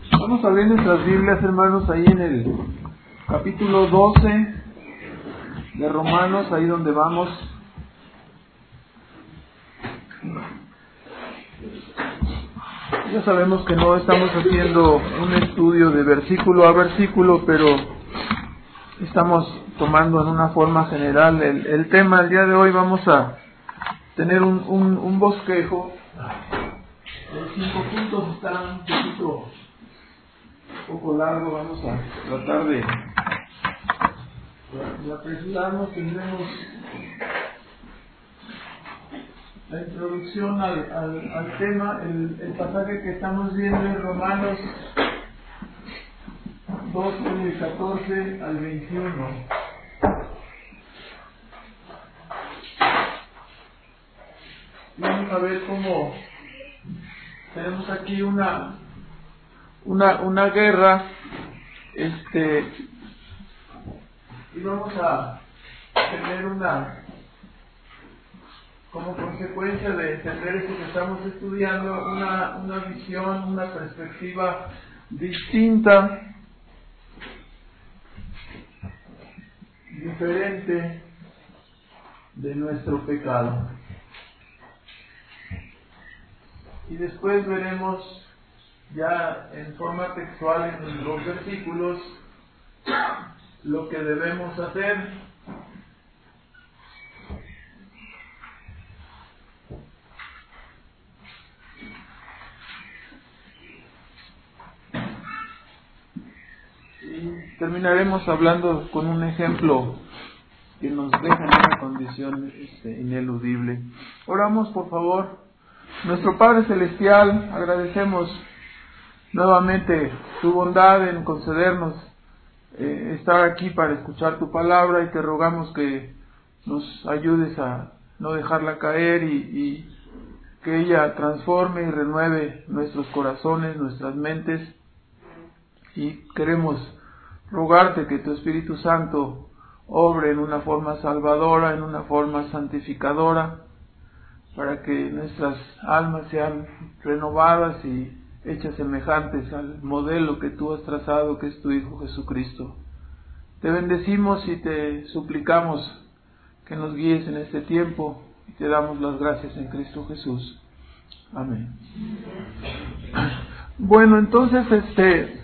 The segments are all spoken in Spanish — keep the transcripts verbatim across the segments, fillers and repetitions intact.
Vamos a abrir nuestras Biblias, hermanos, ahí en el capítulo doce de Romanos, ahí donde vamos. Ya sabemos que no estamos haciendo un estudio de versículo a versículo, pero estamos tomando en una forma general el, el tema. El día de hoy vamos a tener un, un, un bosquejo. Los cinco puntos están un poquito, un poco largo. Vamos a tratar de, de apresurarnos. Tendremos la introducción al, al, al tema. El, el pasaje que estamos viendo es Romanos doce, del catorce al veintiuno. Vamos a ver cómo tenemos aquí una una una guerra, este y vamos a tener una, como consecuencia de entender esto que estamos estudiando, una, una visión, una perspectiva distinta, diferente de nuestro pecado. Y después veremos ya en forma textual en los versículos lo que debemos hacer. Y terminaremos hablando con un ejemplo que nos deja en una condición este, ineludible. Oramos, por favor. Nuestro Padre Celestial, agradecemos nuevamente tu bondad en concedernos eh, estar aquí para escuchar tu palabra, y te rogamos que nos ayudes a no dejarla caer y, y que ella transforme y renueve nuestros corazones, nuestras mentes. Y queremos rogarte que tu Espíritu Santo obre en una forma salvadora, en una forma santificadora, para que nuestras almas sean renovadas y hechas semejantes al modelo que tú has trazado, que es tu Hijo Jesucristo. Te bendecimos y te suplicamos que nos guíes en este tiempo, y te damos las gracias en Cristo Jesús. Amén. Bueno, entonces este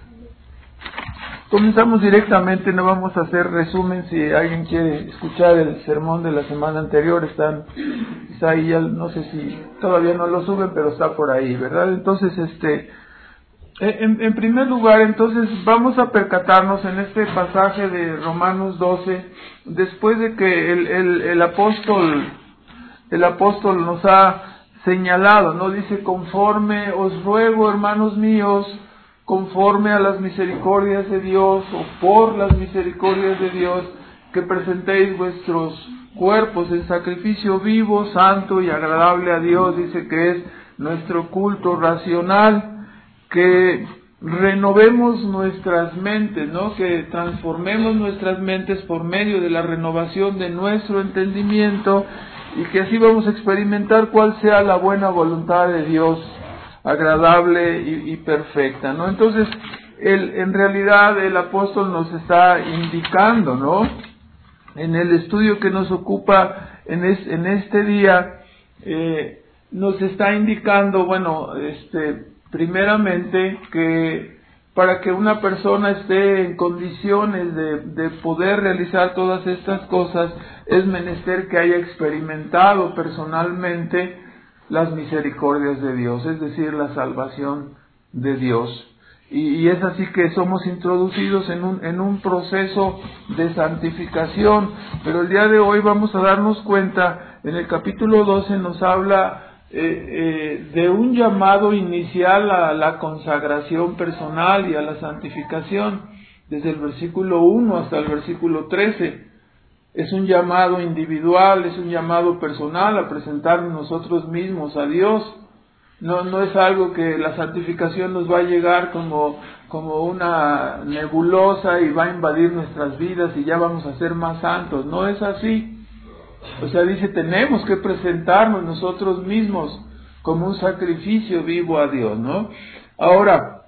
comenzamos directamente. No vamos a hacer resumen. Si alguien quiere escuchar el sermón de la semana anterior, están ahí, ya no sé si todavía no lo suben, pero está por ahí, ¿verdad? Entonces, este, en, en primer lugar, entonces vamos a percatarnos en este pasaje de Romanos doce, después de que el, el, el apóstol, el apóstol nos ha señalado, ¿no? Dice: conforme os ruego, hermanos míos, conforme a las misericordias de Dios, o por las misericordias de Dios, que presentéis vuestros cuerpos en sacrificio vivo, santo y agradable a Dios. Dice que es nuestro culto racional, que renovemos nuestras mentes, ¿no? Que transformemos nuestras mentes por medio de la renovación de nuestro entendimiento, y que así vamos a experimentar cuál sea la buena voluntad de Dios, agradable y, y perfecta, ¿no? Entonces, el, en realidad el apóstol nos está indicando, ¿no? En el estudio que nos ocupa en, es, en este día, eh, nos está indicando, bueno, este, primeramente que para que una persona esté en condiciones de, de poder realizar todas estas cosas, es menester que haya experimentado personalmente las misericordias de Dios, es decir, la salvación de Dios. Y, y es así que somos introducidos en un, en un proceso de santificación. Pero el día de hoy vamos a darnos cuenta, en el capítulo doce nos habla eh, eh, de un llamado inicial a la consagración personal y a la santificación, desde el versículo uno hasta el versículo trece. Es un llamado individual, es un llamado personal a presentarnos nosotros mismos a Dios. No, no es algo que la santificación nos va a llegar como, como una nebulosa y va a invadir nuestras vidas y ya vamos a ser más santos. No es así. O sea, dice, tenemos que presentarnos nosotros mismos como un sacrificio vivo a Dios, ¿no? Ahora,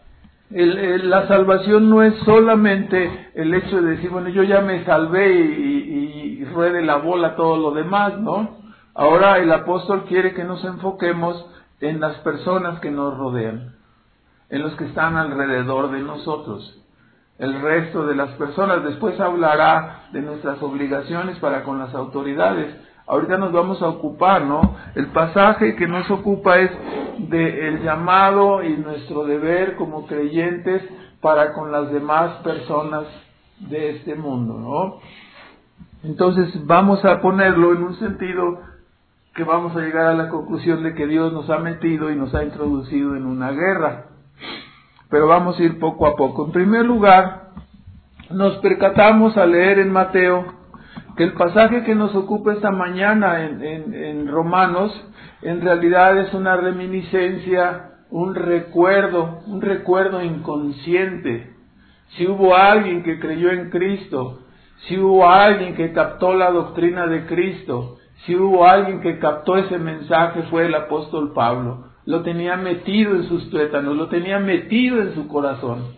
El, el, la salvación no es solamente el hecho de decir, bueno, yo ya me salvé y, y, y ruede la bola todo lo demás, ¿no? Ahora el apóstol quiere que nos enfoquemos en las personas que nos rodean, en los que están alrededor de nosotros, el resto de las personas. Después hablará de nuestras obligaciones para con las autoridades. Ahorita nos vamos a ocupar, ¿no? El pasaje que nos ocupa es del llamado y nuestro deber como creyentes para con las demás personas de este mundo, ¿no? Entonces vamos a ponerlo en un sentido que vamos a llegar a la conclusión de que Dios nos ha metido y nos ha introducido en una guerra. Pero vamos a ir poco a poco. En primer lugar, nos percatamos al leer en Mateo que el pasaje que nos ocupa esta mañana en, en, en Romanos, en realidad es una reminiscencia, un recuerdo, un recuerdo inconsciente. Si hubo alguien que creyó en Cristo, si hubo alguien que captó la doctrina de Cristo, si hubo alguien que captó ese mensaje, fue el apóstol Pablo. Lo tenía metido en sus tuétanos, lo tenía metido en su corazón.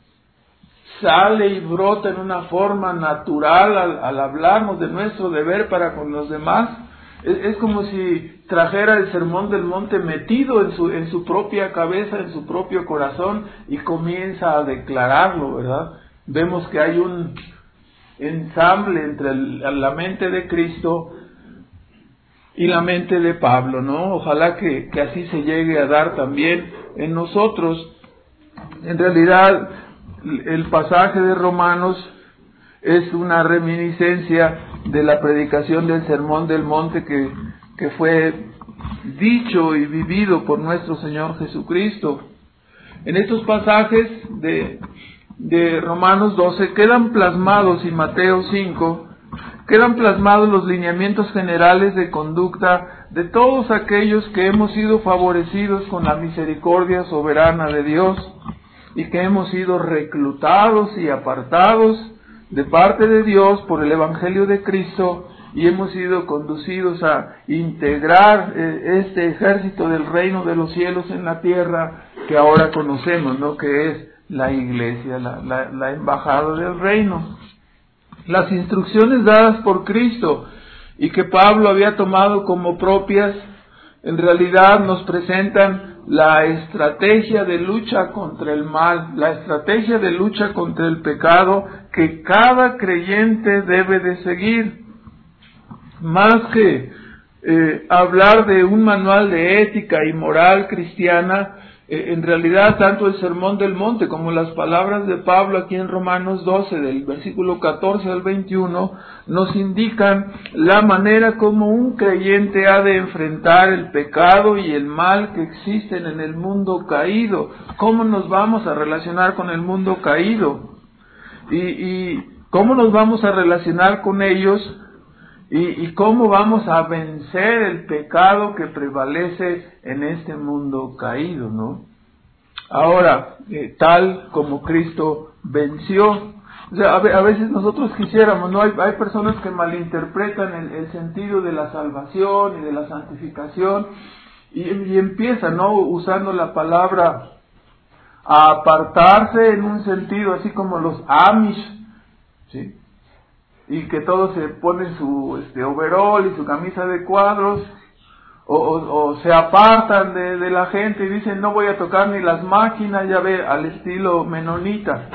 Sale y brota en una forma natural al, al hablarnos de nuestro deber para con los demás. Es, es como si trajera el sermón del monte metido en su, en su propia cabeza, en su propio corazón, y comienza a declararlo, ¿verdad? Vemos que hay un ensamble entre el, la mente de Cristo y la mente de Pablo, ¿no? Ojalá que, que así se llegue a dar también en nosotros. En realidad, el pasaje de Romanos es una reminiscencia de la predicación del Sermón del Monte que, que fue dicho y vivido por nuestro Señor Jesucristo. En estos pasajes de, de Romanos doce quedan plasmados, y Mateo cinco, quedan plasmados los lineamientos generales de conducta de todos aquellos que hemos sido favorecidos con la misericordia soberana de Dios y que hemos sido reclutados y apartados de parte de Dios por el Evangelio de Cristo y hemos sido conducidos a integrar eh, este ejército del reino de los cielos en la tierra que ahora conocemos, ¿no? Que es la iglesia, la, la, la embajada del reino. Las instrucciones dadas por Cristo y que Pablo había tomado como propias, en realidad nos presentan la estrategia de lucha contra el mal, la estrategia de lucha contra el pecado que cada creyente debe de seguir. Más que eh, hablar de un manual de ética y moral cristiana, eh, en realidad tanto el Sermón del Monte como las palabras de Pablo aquí en Romanos doce, del versículo catorce al veintiuno, nos indican la manera como un creyente ha de enfrentar el pecado y el mal que existen en el mundo caído. ¿Cómo nos vamos a relacionar con el mundo caído? Y, y ¿cómo nos vamos a relacionar con ellos? Y, y cómo vamos a vencer el pecado que prevalece en este mundo caído, ¿no? Ahora, eh, tal como Cristo venció. O sea, a, a veces nosotros quisiéramos, ¿no? Hay, hay personas que malinterpretan el, el sentido de la salvación y de la santificación y, y empiezan, ¿no? Usando la palabra a apartarse en un sentido así como los Amish, ¿sí? Y que todos se ponen su este, overol y su camisa de cuadros, o, o, o se apartan de, de la gente y dicen no voy a tocar ni las máquinas, ya ve, al estilo menonita.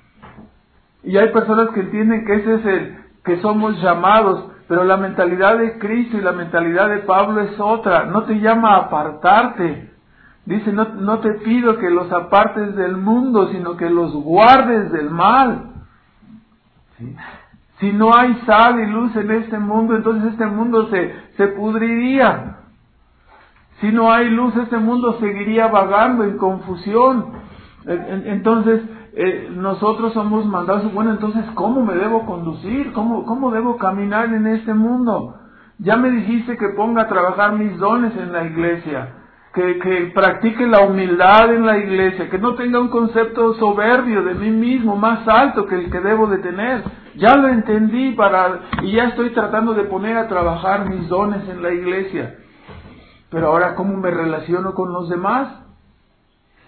Y hay personas que entienden que ese es el, que somos llamados, pero la mentalidad de Cristo y la mentalidad de Pablo es otra. No te llama a apartarte. Dice, no, no te pido que los apartes del mundo, sino que los guardes del mal. ¿Sí? Si no hay sal y luz en este mundo, entonces este mundo se, se pudriría. Si no hay luz, este mundo seguiría vagando en confusión. Entonces, eh, nosotros somos mandados, bueno, entonces, ¿cómo me debo conducir? ¿Cómo, cómo debo caminar en este mundo? Ya me dijiste que ponga a trabajar mis dones en la iglesia, que, que practique la humildad en la iglesia, que no tenga un concepto soberbio de mí mismo, más alto que el que debo de tener. Ya lo entendí para y ya estoy tratando de poner a trabajar mis dones en la iglesia. Pero ahora, ¿cómo me relaciono con los demás?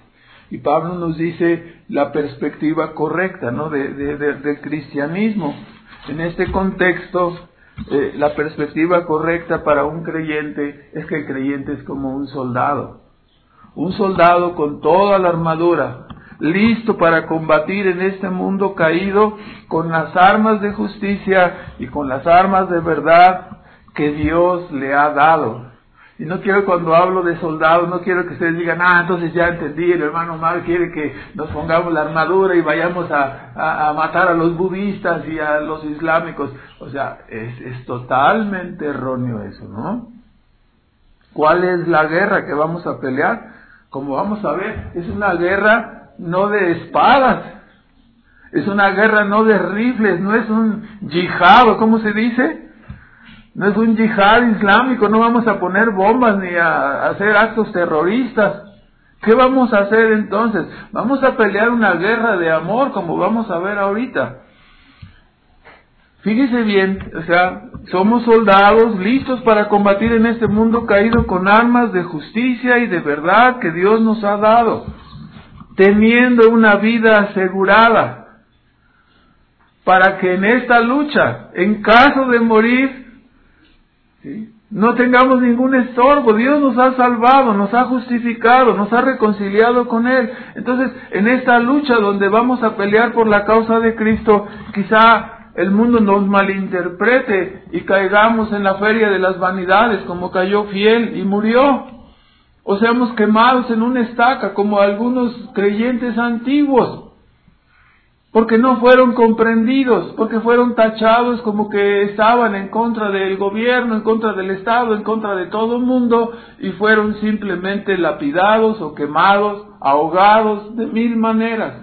Y Pablo nos dice la perspectiva correcta, ¿no? de, de, de, del cristianismo. En este contexto, eh, la perspectiva correcta para un creyente es que el creyente es como un soldado. Un soldado con toda la armadura, listo para combatir en este mundo caído con las armas de justicia y con las armas de verdad que Dios le ha dado. Y no quiero, cuando hablo de soldados, no quiero que ustedes digan, ah, entonces ya entendí, el hermano Omar quiere que nos pongamos la armadura y vayamos a, a, a matar a los budistas y a los islámicos. O sea, es, es totalmente erróneo eso, ¿no? ¿Cuál es la guerra que vamos a pelear? Como vamos a ver, es una guerra no de espadas, es una guerra no de rifles, no es un yihad, ¿cómo se dice? No es un yihad islámico, no vamos a poner bombas ni a hacer actos terroristas. ¿Qué vamos a hacer entonces? Vamos a pelear una guerra de amor, como vamos a ver ahorita. Fíjese bien, o sea, somos soldados listos para combatir en este mundo caído con armas de justicia y de verdad que Dios nos ha dado, teniendo una vida asegurada, para que en esta lucha, en caso de morir, ¿sí?, no tengamos ningún estorbo. Dios nos ha salvado, nos ha justificado, nos ha reconciliado con Él. Entonces, en esta lucha donde vamos a pelear por la causa de Cristo, quizá el mundo nos malinterprete y caigamos en la feria de las vanidades, como cayó Fiel y murió. O seamos quemados en una estaca, como algunos creyentes antiguos, porque no fueron comprendidos, porque fueron tachados como que estaban en contra del gobierno, en contra del Estado, en contra de todo el mundo, y fueron simplemente lapidados o quemados, ahogados de mil maneras.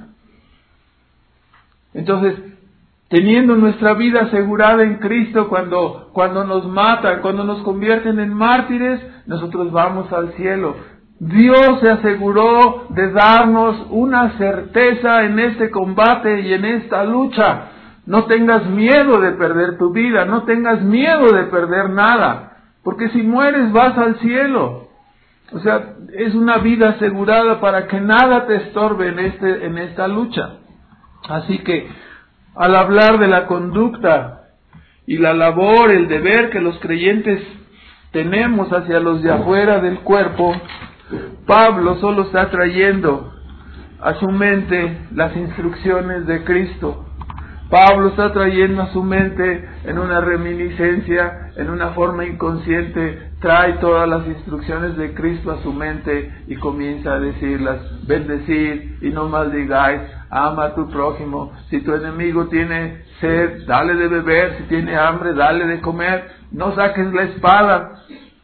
Entonces, teniendo nuestra vida asegurada en Cristo, cuando, cuando nos matan, cuando nos convierten en mártires, nosotros vamos al cielo. Dios se aseguró de darnos una certeza en este combate y en esta lucha. No tengas miedo de perder tu vida, no tengas miedo de perder nada, porque si mueres vas al cielo. O sea, es una vida asegurada para que nada te estorbe en este, en esta lucha. Así que, al hablar de la conducta y la labor, el deber que los creyentes tenemos hacia los de afuera del cuerpo, Pablo solo está trayendo a su mente las instrucciones de Cristo. Pablo está trayendo a su mente en una reminiscencia, en una forma inconsciente, trae todas las instrucciones de Cristo a su mente y comienza a decirlas: bendecid y no maldigáis, ama a tu prójimo, si tu enemigo tiene sed, dale de beber, si tiene hambre, dale de comer, no saques la espada.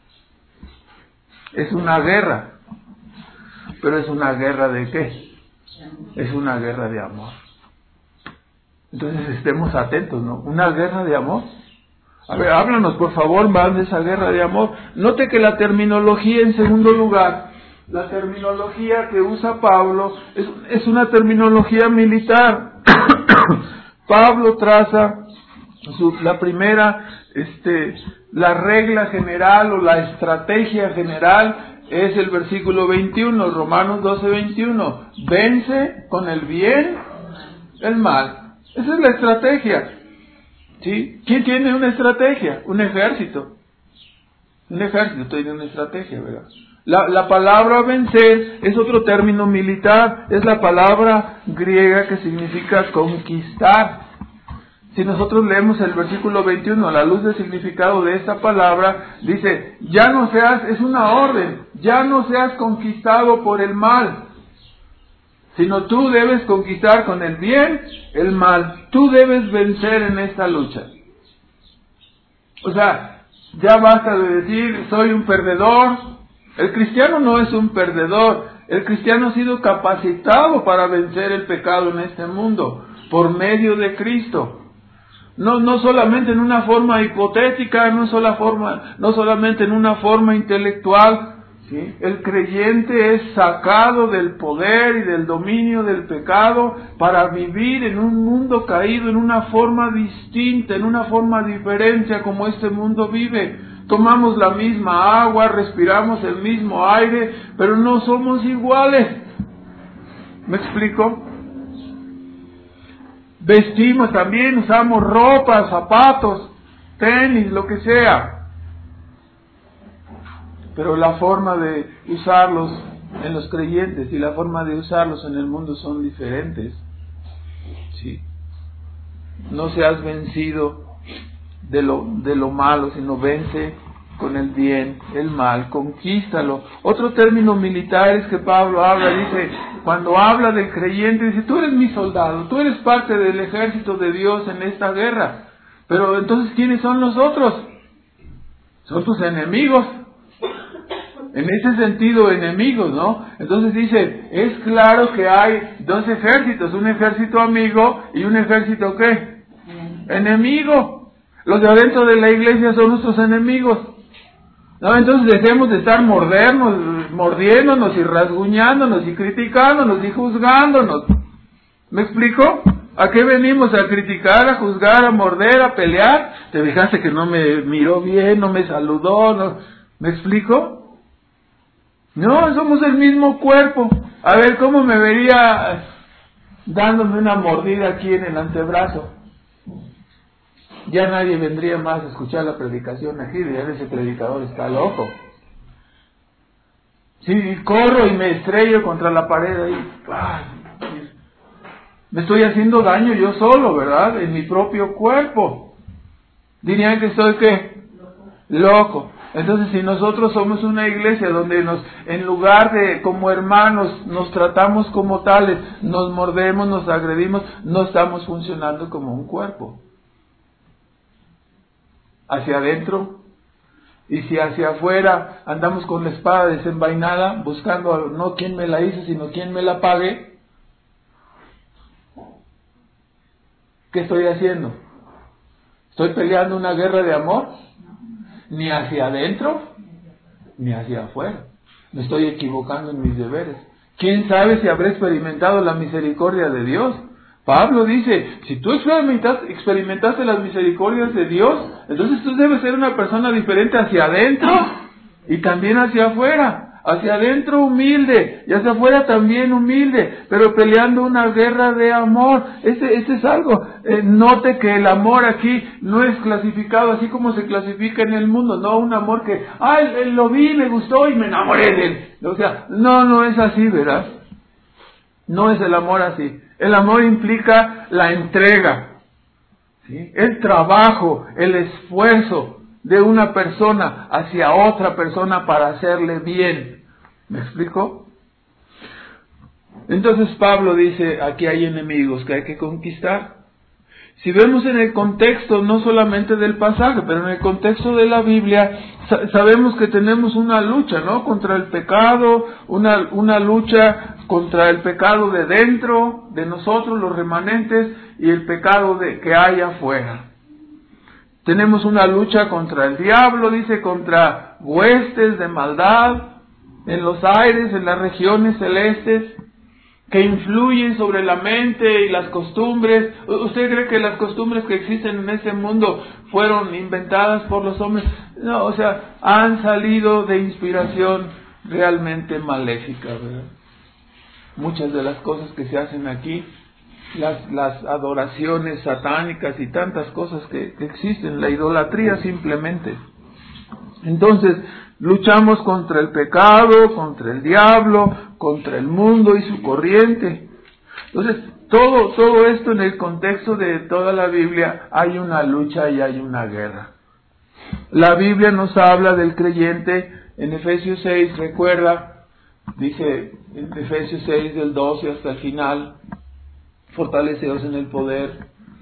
Es una guerra, pero es una guerra ¿de qué? Es una guerra de amor. Entonces estemos atentos, ¿no? Una guerra de amor. A ver, háblanos por favor más de esa guerra de amor. Note que la terminología, en segundo lugar, la terminología que usa Pablo es, es una terminología militar. Pablo traza su, la primera, este, la regla general o la estrategia general es el versículo veintiuno, Romanos doce, veintiuno. Vence con el bien el mal. Esa es la estrategia. ¿Sí? ¿Quién tiene una estrategia? Un ejército. Un ejército tiene una estrategia, ¿verdad? La, la palabra vencer es otro término militar, es la palabra griega que significa conquistar. Si nosotros leemos el versículo veintiuno, a la luz del significado de esta palabra, dice: ya no seas, es una orden, ya no seas conquistado por el mal, sino tú debes conquistar con el bien el mal. Tú debes vencer en esta lucha. O sea, ya basta de decir soy un perdedor. El cristiano no es un perdedor. El cristiano ha sido capacitado para vencer el pecado en este mundo por medio de Cristo. No, no solamente en una forma hipotética, no, sola forma, no solamente en una forma intelectual. ¿Sí? El creyente es sacado del poder y del dominio del pecado para vivir en un mundo caído en una forma distinta, en una forma diferente a como este mundo vive. Tomamos la misma agua, respiramos el mismo aire, pero no somos iguales. ¿Me explico? Vestimos también, usamos ropa, zapatos, tenis, lo que sea. Pero la forma de usarlos en los creyentes y la forma de usarlos en el mundo son diferentes. Sí. No seas vencido de lo, de lo malo, sino vence con el bien, el mal, conquístalo. Otro término militar es que Pablo habla, dice, cuando habla del creyente, dice, tú eres mi soldado, tú eres parte del ejército de Dios en esta guerra. Pero entonces, ¿quiénes son los otros? Son tus enemigos. En ese sentido, enemigos, ¿no? Entonces dice, es claro que hay dos ejércitos, un ejército amigo y un ejército, ¿qué? Enemigo. Los de adentro de la iglesia son nuestros enemigos. No, entonces dejemos de estar mordernos, mordiéndonos y rasguñándonos y criticándonos y juzgándonos. ¿Me explico? ¿A qué venimos? ¿A criticar, a juzgar, a morder, a pelear? ¿Te fijaste que no me miró bien, no me saludó? No? ¿Me explico? No, somos el mismo cuerpo. A ver, ¿cómo me vería dándome una mordida aquí en el antebrazo? Ya nadie vendría más a escuchar la predicación aquí, dirían, ese predicador está loco. Sí, corro y me estrello contra la pared ahí. ¡Ay! Me estoy haciendo daño yo solo, ¿verdad? En mi propio cuerpo. Dirían que estoy, ¿qué? Loco. Entonces, si nosotros somos una iglesia donde nos, en lugar de como hermanos, nos tratamos como tales, nos mordemos, nos agredimos, no estamos funcionando como un cuerpo. Hacia adentro, y si hacia afuera andamos con la espada desenvainada, buscando no quién me la hizo, sino quién me la pague, ¿qué estoy haciendo? ¿Estoy peleando una guerra de amor? Ni hacia adentro, ni hacia afuera. Me estoy equivocando en mis deberes. ¿Quién sabe si habré experimentado la misericordia de Dios? Pablo dice, si tú experimentaste, experimentaste las misericordias de Dios, entonces tú debes ser una persona diferente hacia adentro y también hacia afuera. Hacia adentro humilde y hacia afuera también humilde, pero peleando una guerra de amor. Este, este es algo. Eh, note que el amor aquí no es clasificado así como se clasifica en el mundo. No un amor que, ah, lo vi, me gustó y me enamoré de él. O sea, no, no es así, ¿verdad? No es el amor así. El amor implica la entrega, ¿sí? El trabajo, el esfuerzo de una persona hacia otra persona para hacerle bien. ¿Me explico? Entonces Pablo dice, aquí hay enemigos que hay que conquistar. Si vemos en el contexto, no solamente del pasaje, pero en el contexto de la Biblia, sabemos que tenemos una lucha, ¿no? Contra el pecado, una, una lucha contra el pecado de dentro de nosotros, los remanentes, y el pecado de, que hay afuera. Tenemos una lucha contra el diablo, dice, contra huestes de maldad en los aires, en las regiones celestes, que influyen sobre la mente y las costumbres. ¿Usted cree que las costumbres que existen en este mundo fueron inventadas por los hombres? No, o sea, han salido de inspiración realmente maléfica, ¿verdad? Muchas de las cosas que se hacen aquí, las, las adoraciones satánicas y tantas cosas que, que existen, la idolatría simplemente. Entonces, luchamos contra el pecado, contra el diablo, contra el mundo y su corriente. Entonces, todo, todo esto en el contexto de toda la Biblia, hay una lucha y hay una guerra. La Biblia nos habla del creyente en Efesios seis, recuerda, dice en Efesios seis del doce hasta el final, fortaleceos en el poder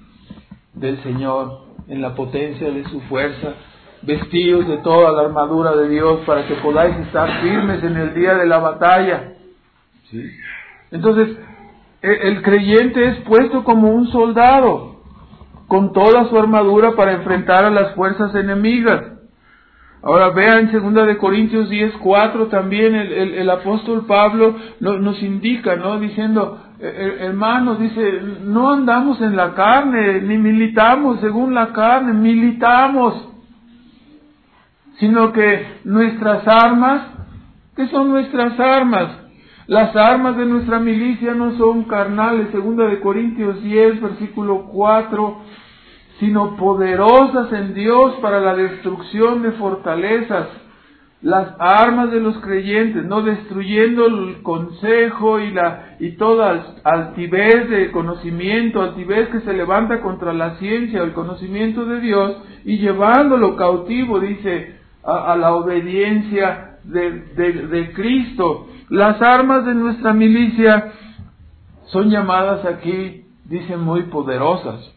del Señor, en la potencia de su fuerza, vestidos de toda la armadura de Dios para que podáis estar firmes en el día de la batalla. ¿Sí? Entonces, el creyente es puesto como un soldado, con toda su armadura para enfrentar a las fuerzas enemigas. Ahora vean segunda de Corintios diez, cuatro también el, el, el apóstol Pablo nos, nos indica, ¿no? Diciendo, hermanos, dice, no andamos en la carne, ni militamos según la carne, militamos, sino que nuestras armas, ¿qué son nuestras armas? Las armas de nuestra milicia no son carnales, segunda de Corintios diez, versículo cuatro, sino poderosas en Dios para la destrucción de fortalezas. Las armas de los creyentes, no destruyendo el consejo y la y toda altivez de conocimiento, altivez que se levanta contra la ciencia o el conocimiento de Dios, y llevándolo cautivo, dice, a, a la obediencia de, de, de Cristo. Las armas de nuestra milicia son llamadas aquí, dice, muy poderosas,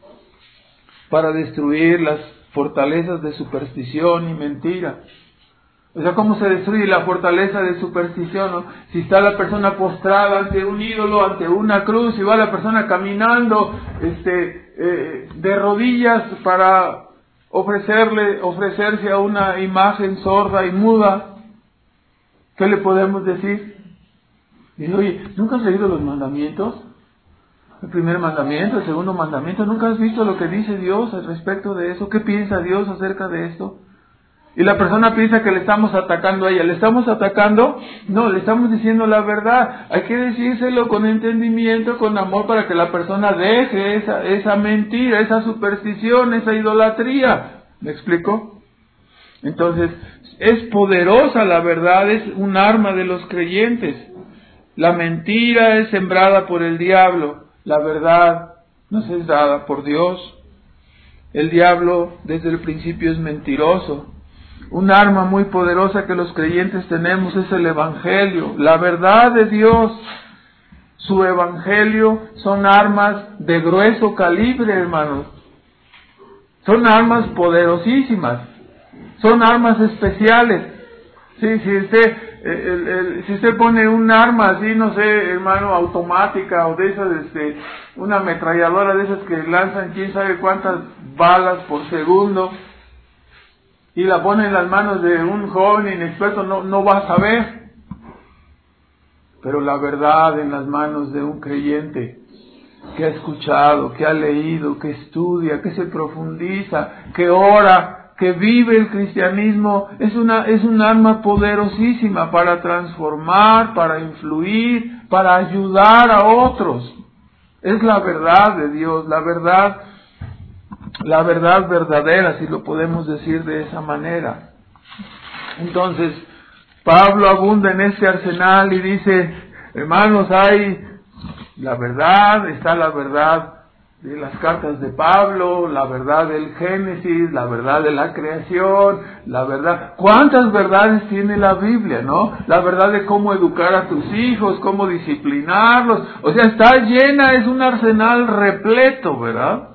para destruir las fortalezas de superstición y mentira. O sea, ¿cómo se destruye la fortaleza de superstición, no? Si está la persona postrada ante un ídolo, ante una cruz, y va la persona caminando este, eh, de rodillas para ofrecerle, ofrecerse a una imagen sorda y muda, ¿qué le podemos decir? Dice, oye, ¿nunca has leído los mandamientos? El primer mandamiento, el segundo mandamiento, ¿nunca has visto lo que dice Dios al respecto de eso? ¿Qué piensa Dios acerca de esto? Y la persona piensa que le estamos atacando a ella. ¿Le estamos atacando? No, le estamos diciendo la verdad. Hay que decírselo con entendimiento, con amor, para que la persona deje esa, esa mentira, esa superstición, esa idolatría. ¿Me explico? Entonces, es poderosa la verdad, es un arma de los creyentes. La mentira es sembrada por el diablo. La verdad nos es dada por Dios. El diablo desde el principio es mentiroso. Un arma muy poderosa que los creyentes tenemos es el Evangelio, la verdad de Dios. Su Evangelio son armas de grueso calibre, hermanos. Son armas poderosísimas. Son armas especiales. Sí, si usted, el, el, si usted pone un arma así, no sé, hermano, automática o de esas, este, una ametralladora de esas que lanzan quién sabe cuántas balas por segundo, y la pone en las manos de un joven inexperto, no, no va a saber. Pero la verdad en las manos de un creyente que ha escuchado, que ha leído, que estudia, que se profundiza, que ora, que vive el cristianismo, es una, es un arma poderosísima para transformar, para influir, para ayudar a otros. Es la verdad de Dios, la verdad La verdad verdadera, si lo podemos decir de esa manera. Entonces, Pablo abunda en este arsenal y dice, hermanos, hay la verdad, está la verdad de las cartas de Pablo, la verdad del Génesis, la verdad de la creación, la verdad. ¿Cuántas verdades tiene la Biblia, no? La verdad de cómo educar a tus hijos, cómo disciplinarlos. O sea, está llena, es un arsenal repleto, ¿verdad?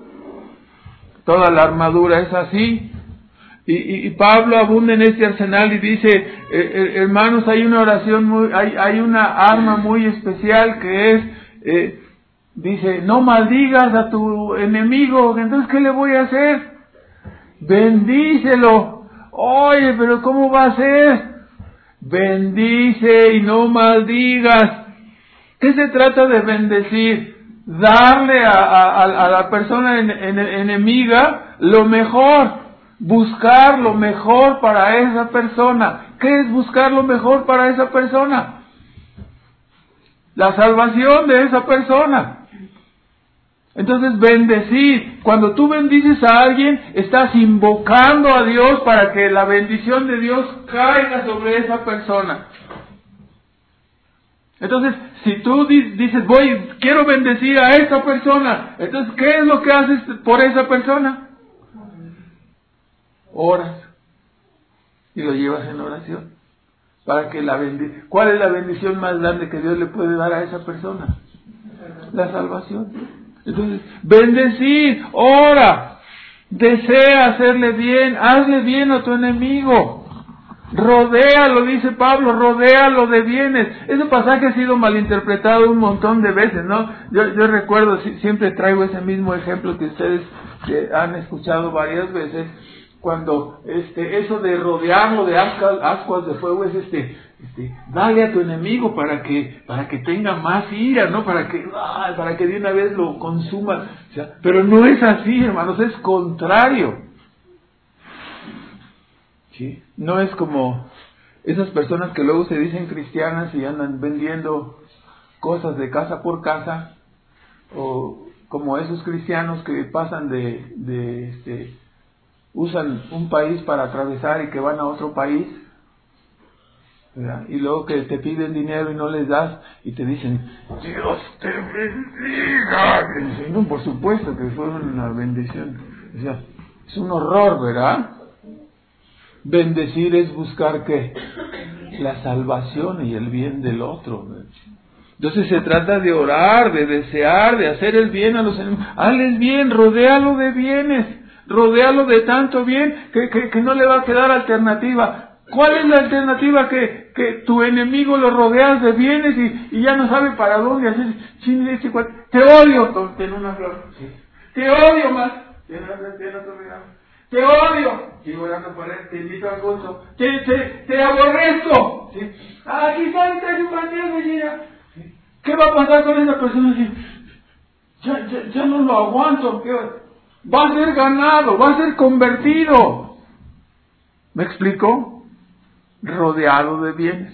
Toda la armadura es así. Y, y, y Pablo abunda en este arsenal y dice, eh, eh, hermanos, hay una oración, muy, hay, hay una arma muy especial que es, eh, dice, no maldigas a tu enemigo. Entonces, ¿qué le voy a hacer? Bendícelo. Oye, pero ¿cómo va a ser? Bendice y no maldigas. ¿Qué se trata de bendecir? Darle a, a, a la persona en, en, enemiga lo mejor, buscar lo mejor para esa persona. ¿Qué es buscar lo mejor para esa persona? La salvación de esa persona. Entonces, bendecir. Cuando tú bendices a alguien, estás invocando a Dios para que la bendición de Dios caiga sobre esa persona. Entonces, si tú dices, voy, quiero bendecir a esta persona, entonces, ¿qué es lo que haces por esa persona? Oras. Y lo llevas en oración. Para que la bendición. ¿Cuál es la bendición más grande que Dios le puede dar a esa persona? La salvación. Entonces, bendecir, ora, desea hacerle bien, hazle bien a tu enemigo. Rodéalo, dice Pablo, rodéalo de bienes. Ese pasaje ha sido malinterpretado un montón de veces, ¿no? Yo, yo recuerdo, siempre traigo ese mismo ejemplo que ustedes que han escuchado varias veces, cuando este eso de rodearlo de ascuas, ascuas de fuego es este, este, dale a tu enemigo para que para que tenga más ira, ¿no? Para que ah, para que de una vez lo consuma. O sea, pero no es así, hermanos, es contrario. ¿Sí? No es como Esas personas que luego se dicen cristianas y andan vendiendo cosas de casa por casa, o como esos cristianos que pasan de, de este, usan un país para atravesar y que van a otro país, ¿verdad? Y luego que te piden dinero y no les das y te dicen, Dios te bendiga. Y dicen, no, por supuesto que fue una bendición. O sea, es un horror, ¿verdad? Bendecir es buscar ¿qué? La salvación y el bien del otro, ¿verdad? Entonces se trata de orar, de desear, de hacer el bien a los enemigos. Hazles bien, rodéalo de bienes, rodéalo de tanto bien que, que, que no le va a quedar alternativa. ¿Cuál es la alternativa? Que, que tu enemigo lo rodeas de bienes y, y ya no sabe para dónde hacer. Te odio, ten una flor. Sí. Te odio más. Te odio. Sigo orando por él, te invito al culto. Te, te, te aborrezco. ¿Sí? Aquí está, está en un partido de gira. ¿Qué va a pasar con esa persona? Ya, ya, ya no lo aguanto. ¿Qué? Va a ser ganado, va a ser convertido. ¿Me explico? Rodeado de bienes.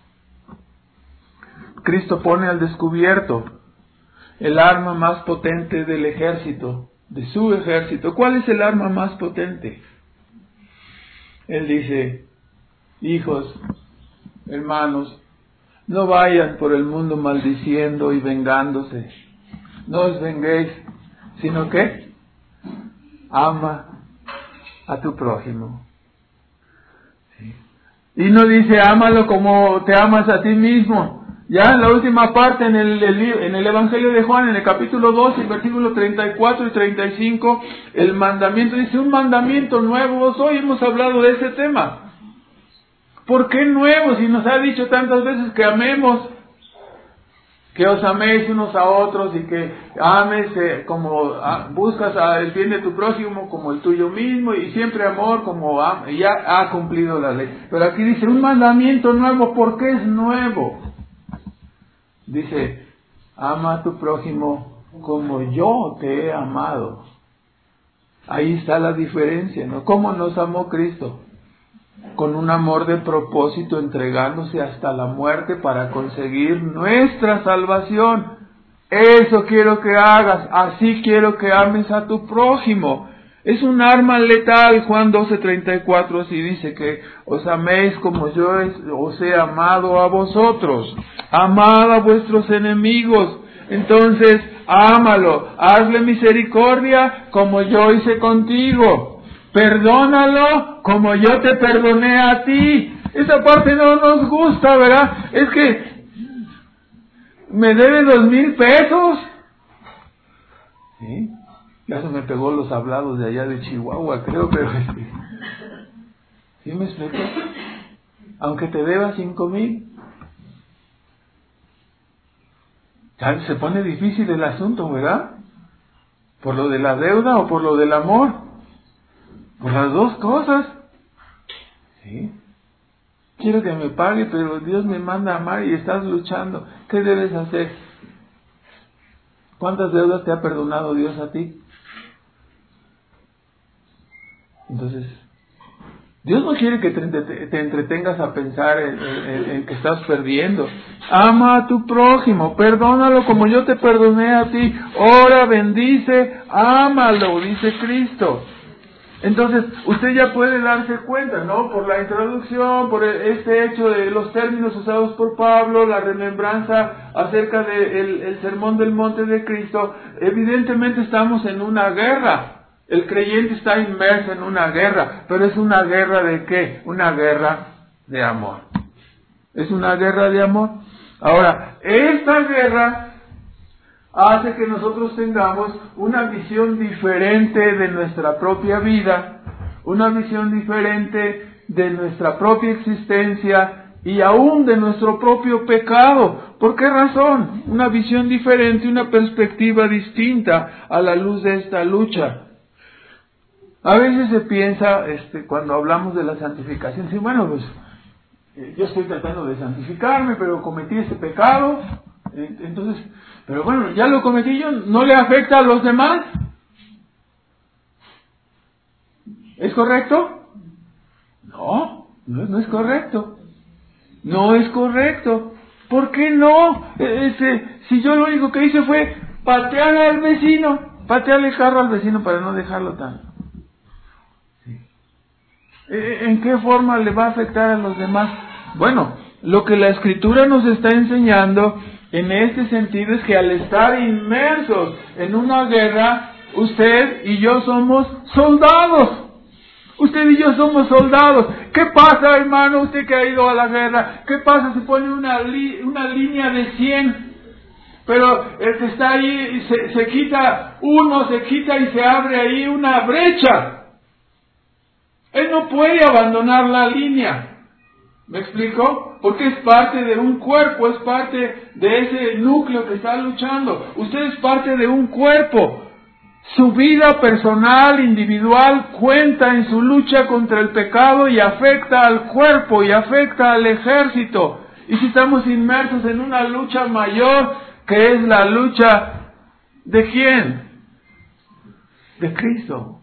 Cristo pone al descubierto el arma más potente del ejército, de su ejército. ¿Cuál es el arma más potente? Él dice, hijos, hermanos, no vayan por el mundo maldiciendo y vengándose. No os venguéis, sino que ama a tu prójimo. ¿Sí? Y no dice, ámalo como te amas a ti mismo. Ya en la última parte, en el, el, en el Evangelio de Juan, en el capítulo doce, versículos treinta y cuatro y treinta y cinco, el mandamiento dice, un mandamiento nuevo. Hoy hemos hablado de ese tema. ¿Por qué nuevo? Si nos ha dicho tantas veces que amemos, que os améis unos a otros y que ames eh, como ah, buscas el bien de tu prójimo como el tuyo mismo, y siempre amor como am, ya ha cumplido la ley. Pero aquí dice un mandamiento nuevo. ¿Por qué es nuevo? Dice, ama a tu prójimo como yo te he amado. Ahí está la diferencia, ¿no? ¿Cómo nos amó Cristo? Con un amor de propósito, entregándose hasta la muerte para conseguir nuestra salvación. Eso quiero que hagas, así quiero que ames a tu prójimo. Es un arma letal. Juan doce treinta y cuatro así dice, que os améis como yo os he amado a vosotros. Amad a vuestros enemigos. Entonces, ámalo, hazle misericordia como yo hice contigo. Perdónalo como yo te perdoné a ti. Esa parte no nos gusta, ¿verdad? Es que me debe dos mil pesos. ¿Sí? Ya se me pegó los hablados de allá de Chihuahua, creo, pero ¿sí me explico? Aunque te deba cinco mil. Ya se pone difícil el asunto, ¿verdad? ¿Por lo de la deuda o por lo del amor? Por las dos cosas. ¿Sí? Quiero que me pague, pero Dios me manda a amar y estás luchando. ¿Qué debes hacer? ¿Cuántas deudas te ha perdonado Dios a ti? Entonces, Dios no quiere que te, te, te entretengas a pensar en, en, en que estás perdiendo. Ama a tu prójimo, perdónalo como yo te perdoné a ti. Ora, bendice, ámalo, dice Cristo. Entonces, usted ya puede darse cuenta, ¿no? Por la introducción, por este hecho de los términos usados por Pablo, la remembranza acerca del el sermón del monte de Cristo, evidentemente estamos en una guerra. El creyente está inmerso en una guerra, pero es una guerra ¿de qué? Una guerra de amor. Es una guerra de amor. Ahora, esta guerra hace que nosotros tengamos una visión diferente de nuestra propia vida, una visión diferente de nuestra propia existencia y aún de nuestro propio pecado. ¿Por qué razón? Una visión diferente, una perspectiva distinta a la luz de esta lucha. A veces se piensa, este, cuando hablamos de la santificación, sí, bueno, pues eh, yo estoy tratando de santificarme, pero cometí ese pecado, eh, entonces, pero bueno, ya lo cometí yo, ¿no le afecta a los demás? ¿Es correcto? No, no, no es correcto. No es correcto. ¿Por qué no? Este, si yo lo único que hice fue patear al vecino, patearle el carro al vecino para no dejarlo tanto. ¿En qué forma le va a afectar a los demás? Bueno, lo que la Escritura nos está enseñando en este sentido es que al estar inmersos en una guerra, usted y yo somos soldados. Usted y yo somos soldados. ¿Qué pasa, hermano, usted que ha ido a la guerra? ¿Qué pasa si pone una, li- una línea de cien? Pero el que está ahí se, se quita uno, se quita y se abre ahí una brecha. Él no puede abandonar la línea. ¿Me explico? Porque es parte de un cuerpo, es parte de ese núcleo que está luchando. Usted es parte de un cuerpo. Su vida personal, individual, cuenta en su lucha contra el pecado y afecta al cuerpo y afecta al ejército. Y si estamos inmersos en una lucha mayor, que es la lucha ¿de quién? De Cristo.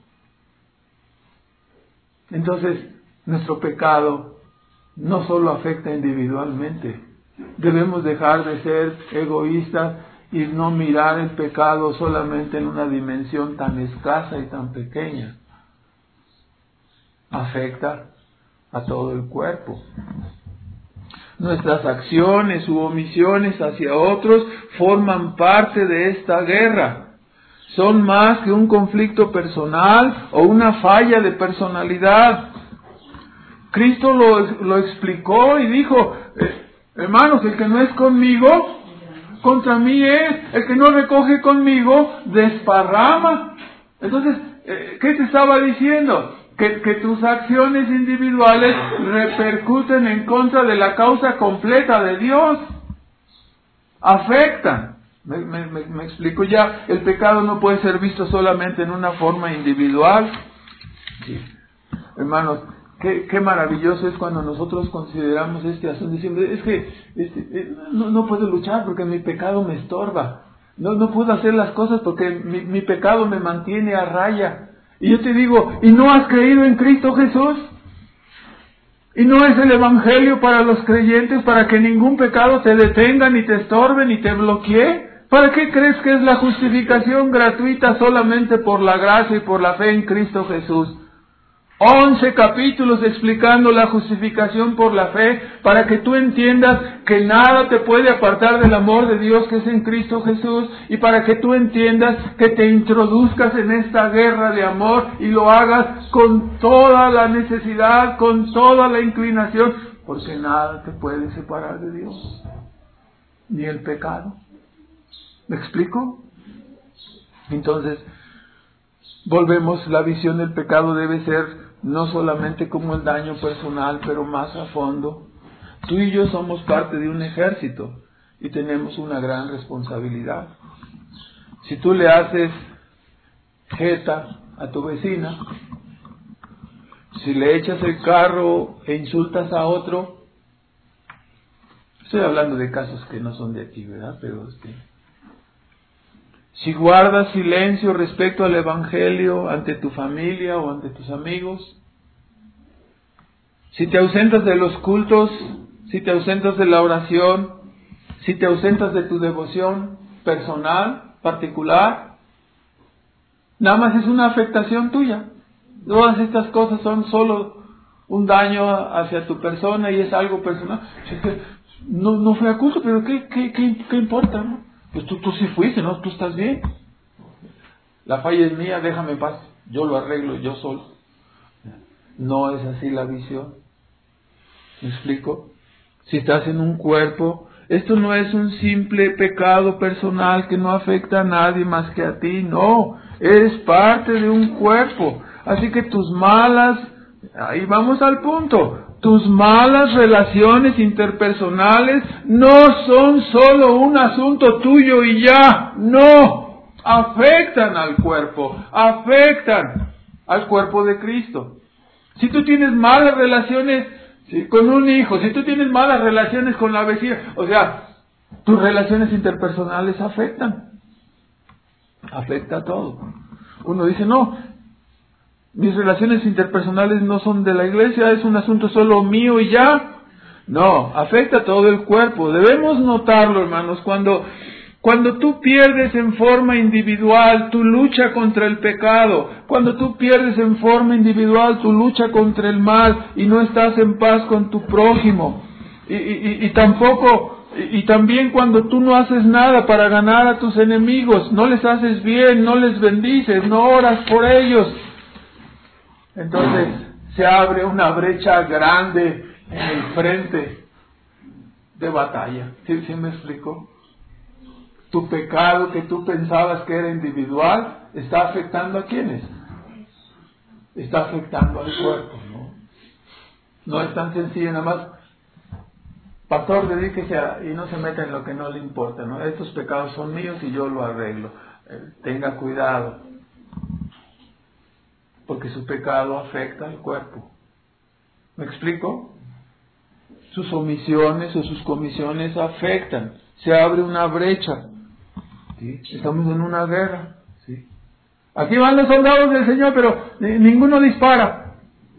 Entonces, nuestro pecado no solo afecta individualmente. Debemos dejar de ser egoístas y no mirar el pecado solamente en una dimensión tan escasa y tan pequeña. Afecta a todo el cuerpo. Nuestras acciones u omisiones hacia otros forman parte de esta guerra. Son más que un conflicto personal o una falla de personalidad. Cristo lo, lo explicó y dijo, eh, hermanos, el que no es conmigo, contra mí es. El que no recoge conmigo, desparrama. Entonces, eh, ¿qué te estaba diciendo? Que, que tus acciones individuales repercuten en contra de la causa completa de Dios. Afectan. Me, me, me, me explico ya, el pecado no puede ser visto solamente en una forma individual. Sí. Hermanos, qué, qué maravilloso es cuando nosotros consideramos este asunto diciendo, es que este, eh, no, no puedo luchar porque mi pecado me estorba. No, no puedo hacer las cosas porque mi, mi pecado me mantiene a raya. Y yo te digo, ¿y no has creído en Cristo Jesús? ¿Y no es el Evangelio para los creyentes para que ningún pecado te detenga, ni te estorbe, ni te bloquee? ¿Para qué crees que es la justificación gratuita solamente por la gracia y por la fe en Cristo Jesús? Once capítulos explicando la justificación por la fe para que tú entiendas que nada te puede apartar del amor de Dios que es en Cristo Jesús y para que tú entiendas que te introduzcas en esta guerra de amor y lo hagas con toda la necesidad, con toda la inclinación, porque nada te puede separar de Dios, ni el pecado. ¿Me explico? Entonces, volvemos, la visión del pecado debe ser no solamente como el daño personal, pero más a fondo. Tú y yo somos parte de un ejército y tenemos una gran responsabilidad. Si tú le haces jeta a tu vecina, si le echas el carro e insultas a otro, estoy hablando de casos que no son de aquí, ¿verdad? Pero este, si guardas silencio respecto al Evangelio ante tu familia o ante tus amigos, si te ausentas de los cultos, si te ausentas de la oración, si te ausentas de tu devoción personal, particular, nada más es una afectación tuya. Todas estas cosas son solo un daño hacia tu persona y es algo personal. No, no fue a culto, pero ¿qué, qué, qué, qué importa, no? Pues tú, tú sí fuiste, ¿no? Tú estás bien. La falla es mía, déjame en paz. Yo lo arreglo yo solo. No es así la visión. ¿Me explico? Si estás en un cuerpo, esto no es un simple pecado personal que no afecta a nadie más que a ti. No, eres parte de un cuerpo. Así que tus malas, ahí vamos al punto. Tus malas relaciones interpersonales no son solo un asunto tuyo y ya, no, afectan al cuerpo, afectan al cuerpo de Cristo. Si tú tienes malas relaciones sí, con un hijo, si tú tienes malas relaciones con la vecina, o sea, tus relaciones interpersonales afectan, afecta a todo. Uno dice, no, mis relaciones interpersonales no son de la iglesia, es un asunto solo mío y ya. No, afecta a todo el cuerpo. Debemos notarlo, hermanos, cuando, cuando tú pierdes en forma individual tu lucha contra el pecado, cuando tú pierdes en forma individual tu lucha contra el mal y no estás en paz con tu prójimo, y, y, y tampoco, y, y también cuando tú no haces nada para ganar a tus enemigos, no les haces bien, no les bendices, no oras por ellos, entonces se abre una brecha grande en el frente de batalla. ¿Sí, sí me explico? Tu pecado que tú pensabas que era individual está afectando a quiénes? Está afectando al cuerpo, ¿no? No es tan sencillo, nada más, pastor, dedíquese a, y no se meta en lo que no le importa, ¿no? Estos pecados son míos y yo lo arreglo. Eh, tenga cuidado, porque su pecado afecta al cuerpo. ¿Me explico? Sus omisiones o sus comisiones afectan. Se abre una brecha. ¿Sí? Estamos en una guerra. ¿Sí? Aquí van los soldados del Señor, pero ni, ninguno dispara.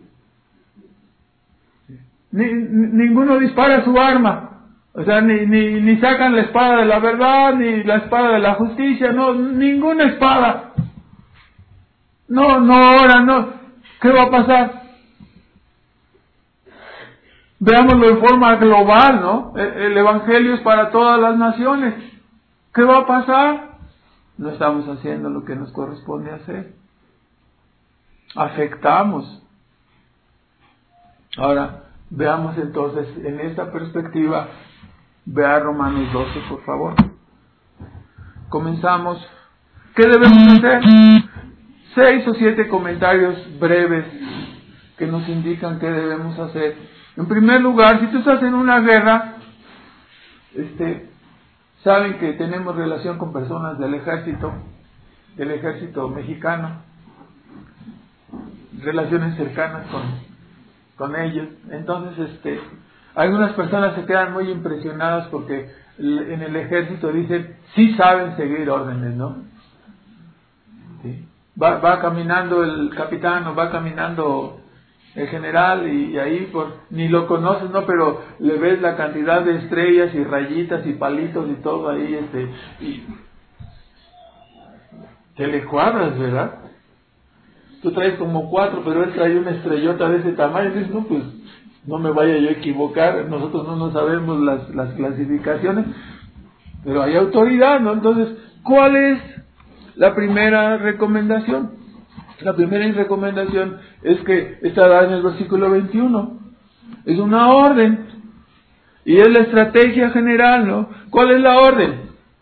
¿Sí? Ni, ni, ninguno dispara su arma. O sea, ni, ni, ni sacan la espada de la verdad, ni la espada de la justicia. No, ninguna espada. No, no oran, no. ¿Qué va a pasar? Veámoslo en forma global, ¿no? El Evangelio es para todas las naciones. ¿Qué va a pasar? No estamos haciendo lo que nos corresponde hacer. Afectamos. Ahora, veamos entonces, en esta perspectiva, vea Romanos doce, por favor. Comenzamos. ¿Qué debemos hacer? Seis o siete comentarios breves que nos indican qué debemos hacer. En primer lugar, si tú estás en una guerra, este, saben que tenemos relación con personas del ejército, del ejército mexicano, relaciones cercanas con, con ellos. Entonces, este, algunas personas se quedan muy impresionadas porque en el ejército dicen, sí saben seguir órdenes, ¿no? ¿Sí? Va, va caminando el capitán o va caminando el general y, y ahí por, ni lo conoces, no, pero le ves la cantidad de estrellas y rayitas y palitos y todo ahí, este, y te le cuadras, ¿verdad? Tú traes como cuatro, pero él trae una estrellota de ese tamaño, y dices, no, pues no me vaya yo a equivocar, nosotros no nos sabemos las, las clasificaciones, pero hay autoridad, ¿no? Entonces, ¿cuál es la primera recomendación? La primera recomendación es que está dada en el versículo veintiuno. Es una orden. Y es la estrategia general, ¿no? ¿Cuál es la orden?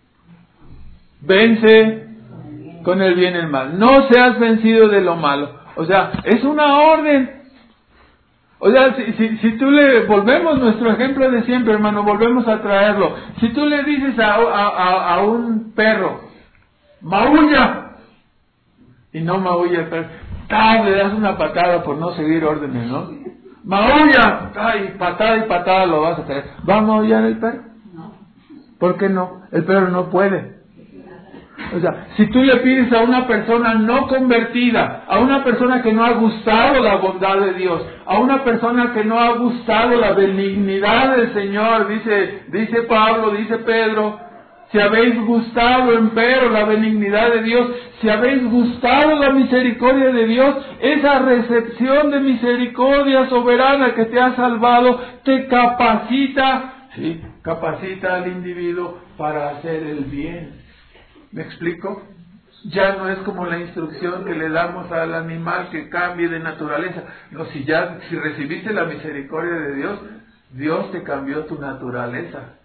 Vence con el bien y el mal. No seas vencido de lo malo. O sea, es una orden. O sea, si, si, si tú le volvemos nuestro ejemplo de siempre, hermano, volvemos a traerlo. Si tú le dices a, a, a, a un perro, maulla, y no maulla el perro, ¡ay! Le das una patada por no seguir órdenes, ¿no? ¡Maulla! ¡Ay! Patada y patada lo vas a traer. ¿Va a maullar el perro? No. ¿Por qué no? El perro no puede. O sea, si tú le pides a una persona no convertida, a una persona que no ha gustado la bondad de Dios, a una persona que no ha gustado la benignidad del Señor, dice, dice Pablo, dice Pedro, si habéis gustado empero la benignidad de Dios, si habéis gustado la misericordia de Dios, esa recepción de misericordia soberana que te ha salvado, te capacita, sí, capacita al individuo para hacer el bien. ¿Me explico? Ya no es como la instrucción que le damos al animal que cambie de naturaleza. No, si ya, si recibiste la misericordia de Dios, Dios te cambió tu naturaleza.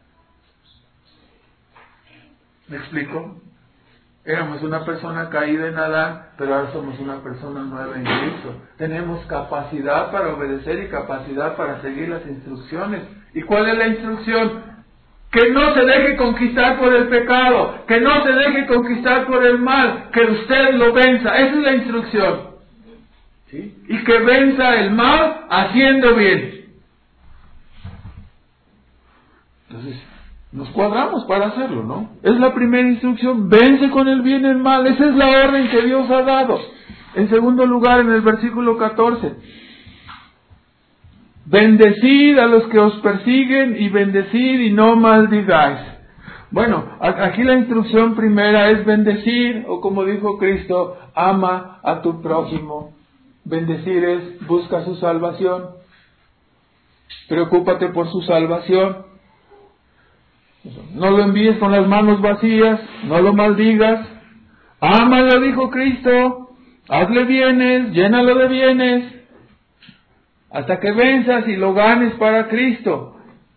¿Me explico? Éramos una persona caída en Adán, pero ahora somos una persona nueva en Cristo. Tenemos capacidad para obedecer y capacidad para seguir las instrucciones. ¿Y cuál es la instrucción? Que no se deje conquistar por el pecado, que no se deje conquistar por el mal, que usted lo venza. Esa es la instrucción. ¿Sí? Y que venza el mal haciendo bien. Entonces, nos cuadramos para hacerlo, ¿no? Es la primera instrucción, vence con el bien y el mal. Esa es la orden que Dios ha dado. En segundo lugar, en el versículo catorce, Bendecid a los que os persiguen y bendecid y no maldigáis. Bueno, aquí la instrucción primera es bendecir, o como dijo Cristo, ama a tu prójimo. Bendecir es busca su salvación. Preocúpate por su salvación. No lo envíes con las manos vacías, no lo maldigas. Ámalo, dijo Cristo. Hazle bienes, llénalo de bienes, hasta que venzas y lo ganes para Cristo.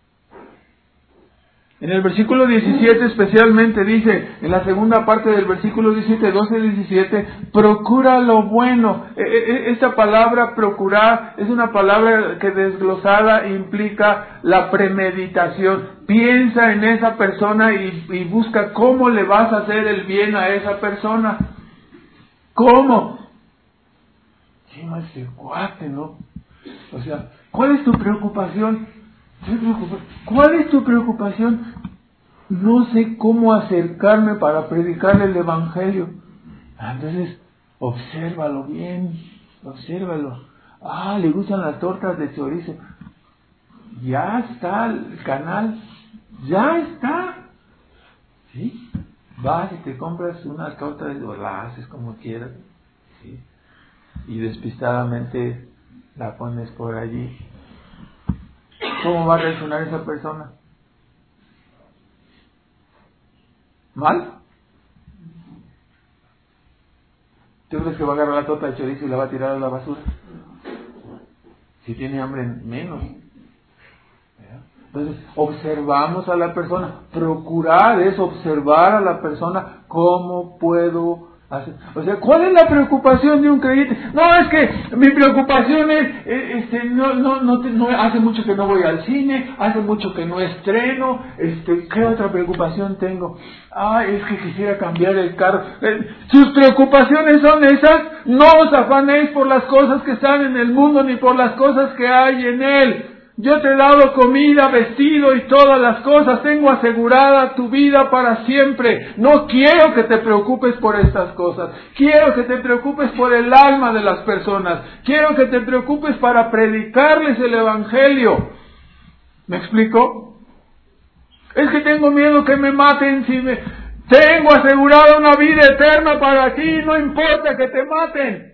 En el versículo diecisiete especialmente dice, en la segunda parte del versículo diecisiete, doce, diecisiete, procura lo bueno. Esta palabra procurar es una palabra que desglosada implica la premeditación. Piensa en esa persona y, y busca cómo le vas a hacer el bien a esa persona. ¿Cómo? Chima ese cuate, ¿no? O sea, ¿cuál es tu preocupación? ¿Cuál es tu preocupación? No sé cómo acercarme para predicarle el Evangelio. Entonces, obsérvalo bien, obsérvalo. Ah, le gustan las tortas de chorizo. Ya está el canal, ya está. ¿Sí? Vas y te compras una torta de o la haces como quieras. ¿Sí? Y despistadamente la pones por allí. ¿Cómo va a reaccionar esa persona? ¿Mal? ¿Tú crees que va a agarrar la torta de chorizo y la va a tirar a la basura? Si tiene hambre, menos. Entonces, observamos a la persona. Procurar es observar a la persona. ¿Cómo puedo hacer? O sea, ¿cuál es la preocupación de un creyente? No, es que mi preocupación es, eh, este, no, no, no, no, hace mucho que no voy al cine, hace mucho que no estreno, este, ¿qué otra preocupación tengo? Ah, es que quisiera cambiar el carro. Eh, sus preocupaciones son esas. No os afanéis por las cosas que están en el mundo, ni por las cosas que hay en él. Yo te he dado comida, vestido y todas las cosas. Tengo asegurada tu vida para siempre. No quiero que te preocupes por estas cosas. Quiero que te preocupes por el alma de las personas. Quiero que te preocupes para predicarles el Evangelio. ¿Me explico? Es que tengo miedo que me maten si me... Tengo asegurada una vida eterna para ti. No importa que te maten.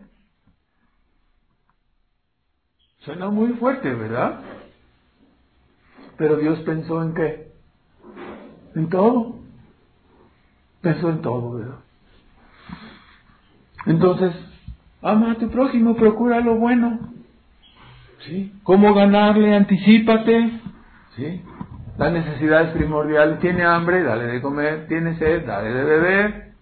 Suena muy fuerte, ¿verdad? Pero Dios pensó en qué? En todo. Pensó en todo, ¿verdad? Entonces, ama a tu prójimo, procura lo bueno. ¿Sí? ¿Cómo ganarle? Anticípate. ¿Sí? La necesidad es primordial. Tiene hambre, dale de comer. Tiene sed, dale de beber.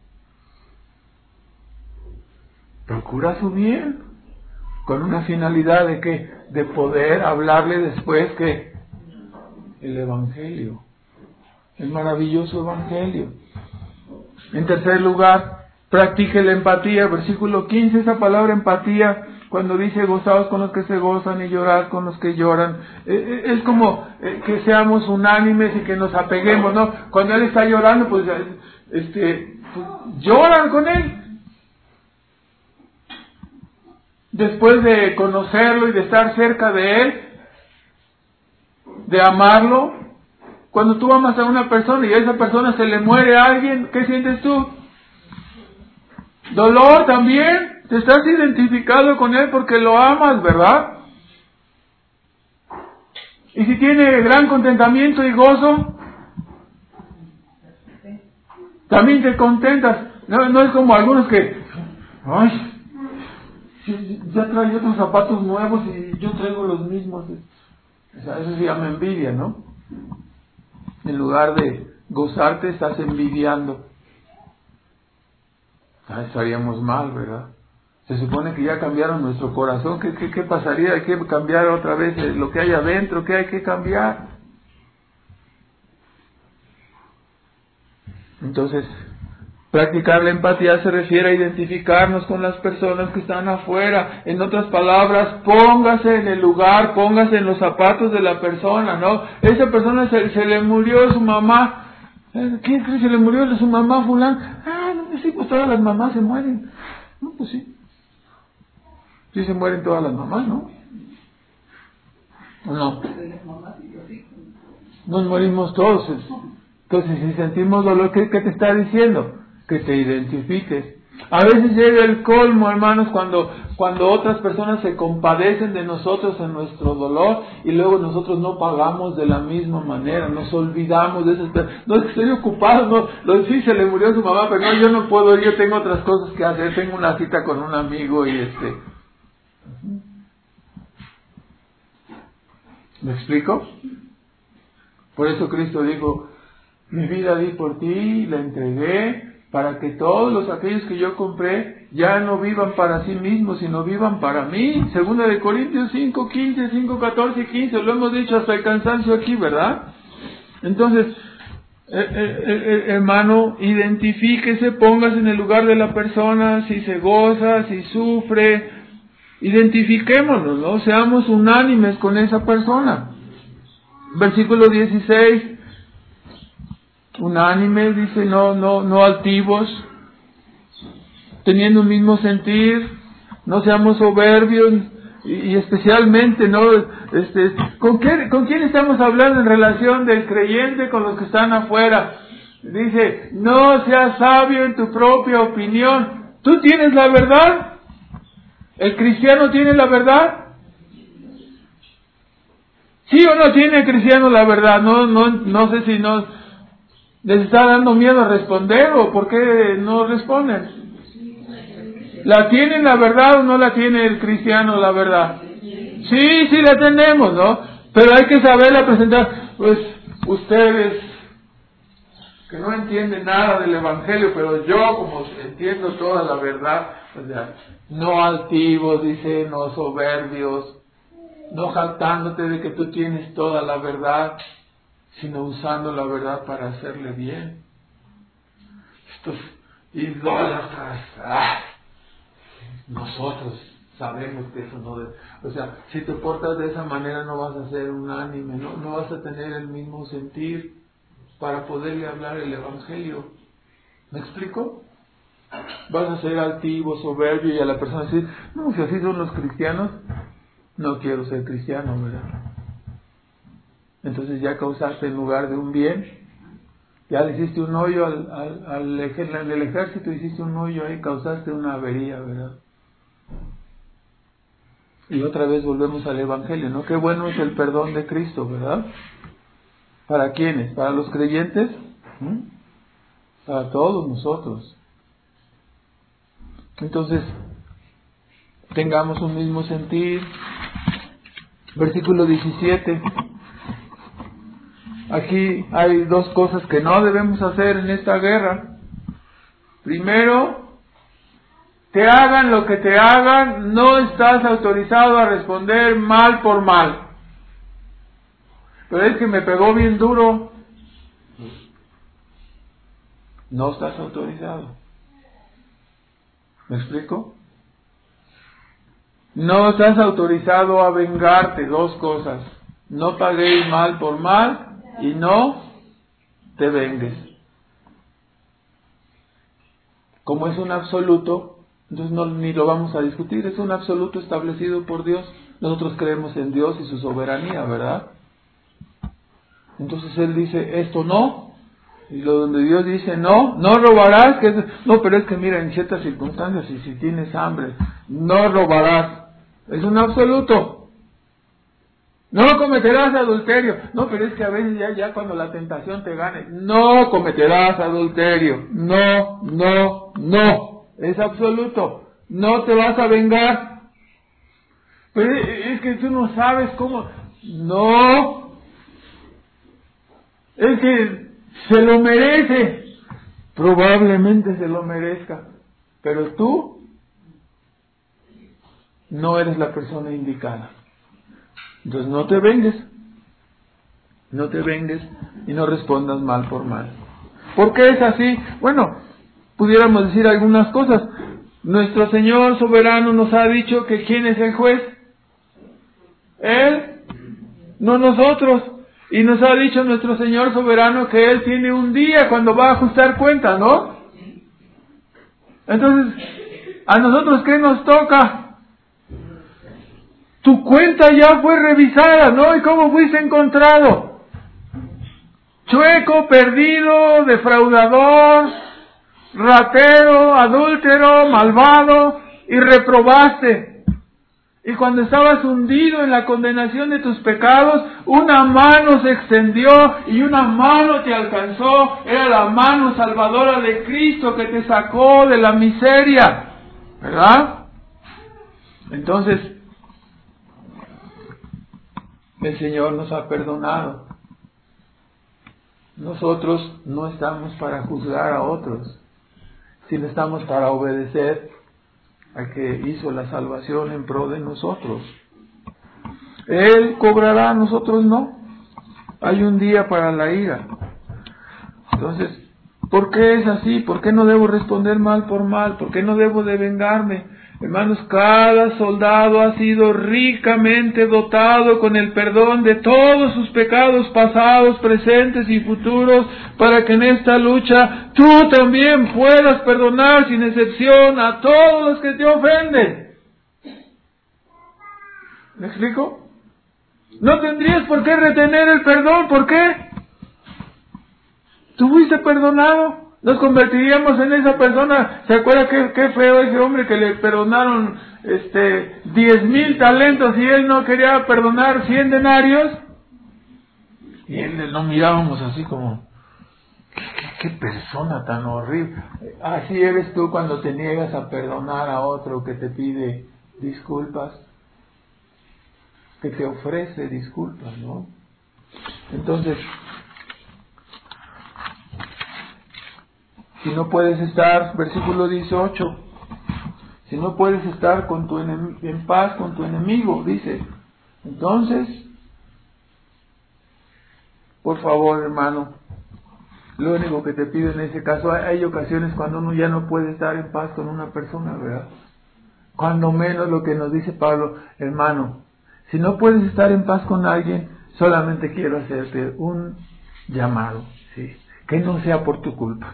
Procura su bien. Con una finalidad de qué? De poder hablarle después que el Evangelio, el maravilloso Evangelio. En tercer lugar, practique la empatía. Versículo quince, esa palabra empatía, cuando dice gozaos con los que se gozan y llorad con los que lloran, eh, es como eh, que seamos unánimes y que nos apeguemos, ¿no? Cuando él está llorando, pues, este, pues lloran con él. Después de conocerlo y de estar cerca de él, de amarlo. Cuando tú amas a una persona y a esa persona se le muere a alguien, ¿qué sientes tú? Dolor también. Te estás identificado con él porque lo amas, ¿verdad? Y si tiene gran contentamiento y gozo, también te contentas. No, no es como algunos que, ay, ya trae otros zapatos nuevos y yo traigo los mismos. O sea, eso se llama envidia, ¿no? En lugar de gozarte, estás envidiando. Ah, estaríamos mal, ¿verdad? Se supone que ya cambiaron nuestro corazón. ¿Qué, qué, qué pasaría? Hay que cambiar otra vez lo que hay adentro. ¿Qué hay que cambiar? Entonces, practicar la empatía se refiere a identificarnos con las personas que están afuera. En otras palabras, póngase en el lugar, póngase en los zapatos de la persona, ¿no? Esa persona se, se le murió su mamá. ¿Quién cree que se le murió su mamá fulano? Ah, no, sí, pues todas las mamás se mueren. No, pues sí. Sí se mueren todas las mamás, ¿no? ¿O no? Nos morimos todos. Entonces, si sentimos dolor, ¿qué, qué te está diciendo? Que te identifiques. A veces llega el colmo, hermanos, cuando, cuando otras personas se compadecen de nosotros en nuestro dolor y luego nosotros no pagamos de la misma manera, nos olvidamos de eso. No, es que estoy ocupado, no, lo, sí se le murió su mamá, pero no, yo no puedo ir, yo tengo otras cosas que hacer, tengo una cita con un amigo y este... ¿Me explico? Por eso Cristo dijo, mi vida di por ti, la entregué, para que todos los aquellos que yo compré ya no vivan para sí mismos, sino vivan para mí. Segunda de Corintios cinco, quince, cinco, catorce y quince, lo hemos dicho hasta el cansancio aquí, ¿verdad? Entonces, eh, eh, eh, hermano, identifíquese, póngase en el lugar de la persona, si se goza, si sufre, identifiquémonos, ¿no? Seamos unánimes con esa persona. Versículo dieciséis, unánimes, dice, no, no, no altivos, teniendo un mismo sentir, no seamos soberbios, y, y especialmente, ¿no? Este, ¿con qué, con quién estamos hablando en relación del creyente con los que están afuera? Dice, no seas sabio en tu propia opinión. ¿Tú tienes la verdad? ¿El cristiano tiene la verdad? ¿Sí o no tiene el cristiano la verdad? No, no, no sé si no les está dando miedo a responder o por qué no responden. ¿La tienen la verdad o no la tiene el cristiano la verdad? Sí, sí la tenemos, ¿no? Pero hay que saberla presentar. Pues ustedes que no entienden nada del evangelio, pero yo como entiendo toda la verdad, o sea, no altivos, dice, no soberbios, no jactándote de que tú tienes toda la verdad, sino usando la verdad para hacerle bien. Estos idólatras, ¡ah! Nosotros sabemos que eso no debe, o sea, si te portas de esa manera no vas a ser unánime, no, no vas a tener el mismo sentir para poderle hablar el evangelio. ¿Me explico? Vas a ser altivo, soberbio y a la persona decir, no, si así son los cristianos, no quiero ser cristiano, ¿verdad? Entonces ya causaste en lugar de un bien, ya le hiciste un hoyo al, al, al ej- en el ejército, hiciste un hoyo ahí, causaste una avería, ¿verdad? Y otra vez volvemos al evangelio, ¿no? Qué bueno es el perdón de Cristo, ¿verdad? ¿Para quiénes? ¿Para los creyentes? ¿Mm? Para todos nosotros. Entonces, tengamos un mismo sentir. Versículo diecisiete. Aquí hay dos cosas que no debemos hacer en esta guerra. Primero, te hagan lo que te hagan, no estás autorizado a responder mal por mal. Pero es que me pegó bien duro. No estás autorizado. ¿Me explico? No estás autorizado a vengarte. Dos cosas. No paguéis mal por mal y no te vengues. Como es un absoluto, entonces no, ni lo vamos a discutir. Es un absoluto establecido por Dios. Nosotros creemos en Dios y su soberanía, ¿verdad? Entonces Él dice, esto no. Y lo donde Dios dice, no, no robarás. Que es, no, pero es que mira, en ciertas circunstancias, y si tienes hambre, no robarás. Es un absoluto. No cometerás adulterio. No, pero es que a veces ya, ya cuando la tentación te gane, no cometerás adulterio. No, no, no. Es absoluto. No te vas a vengar. Pero es que tú no sabes cómo. No. Es que se lo merece. Probablemente se lo merezca. Pero tú no eres la persona indicada. Entonces no te vengues. No te vengues y no respondas mal por mal. ¿Por qué es así? Bueno, pudiéramos decir algunas cosas. Nuestro Señor soberano nos ha dicho que ¿quién es el juez? Él, no nosotros. Y nos ha dicho nuestro Señor soberano que Él tiene un día cuando va a ajustar cuentas, ¿no? Entonces, ¿a nosotros qué nos toca? Tu cuenta ya fue revisada, ¿no? ¿Y cómo fuiste encontrado? Chueco, perdido, defraudador, ratero, adúltero, malvado, y reprobaste. Y cuando estabas hundido en la condenación de tus pecados, una mano se extendió y una mano te alcanzó. Era la mano salvadora de Cristo que te sacó de la miseria, ¿verdad? Entonces, el Señor nos ha perdonado. Nosotros no estamos para juzgar a otros, sino estamos para obedecer al que hizo la salvación en pro de nosotros. Él cobrará, nosotros no. Hay un día para la ira. Entonces, ¿por qué es así? ¿Por qué no debo responder mal por mal? ¿Por qué no debo de vengarme? Hermanos, cada soldado ha sido ricamente dotado con el perdón de todos sus pecados pasados, presentes y futuros, para que en esta lucha tú también puedas perdonar sin excepción a todos los que te ofenden. ¿Me explico? No tendrías por qué retener el perdón. ¿Por qué? ¿Tú fuiste perdonado? Nos convertiríamos en esa persona. ¿Se acuerda qué, qué feo ese hombre que le perdonaron este diez mil talentos y él no quería perdonar cien denarios? Y él lo mirábamos así como, ¿qué, qué, qué persona tan horrible? Así eres tú cuando te niegas a perdonar a otro que te pide disculpas, que te ofrece disculpas, ¿no? Entonces, si no puedes estar, versículo dieciocho, si no puedes estar con tu enem- en paz con tu enemigo, dice, entonces, por favor, hermano, lo único que te pido en ese caso, hay, hay ocasiones cuando uno ya no puede estar en paz con una persona, ¿verdad? Cuando menos lo que nos dice Pablo, hermano, si no puedes estar en paz con alguien, solamente quiero hacerte un llamado, ¿sí? Que no sea por tu culpa.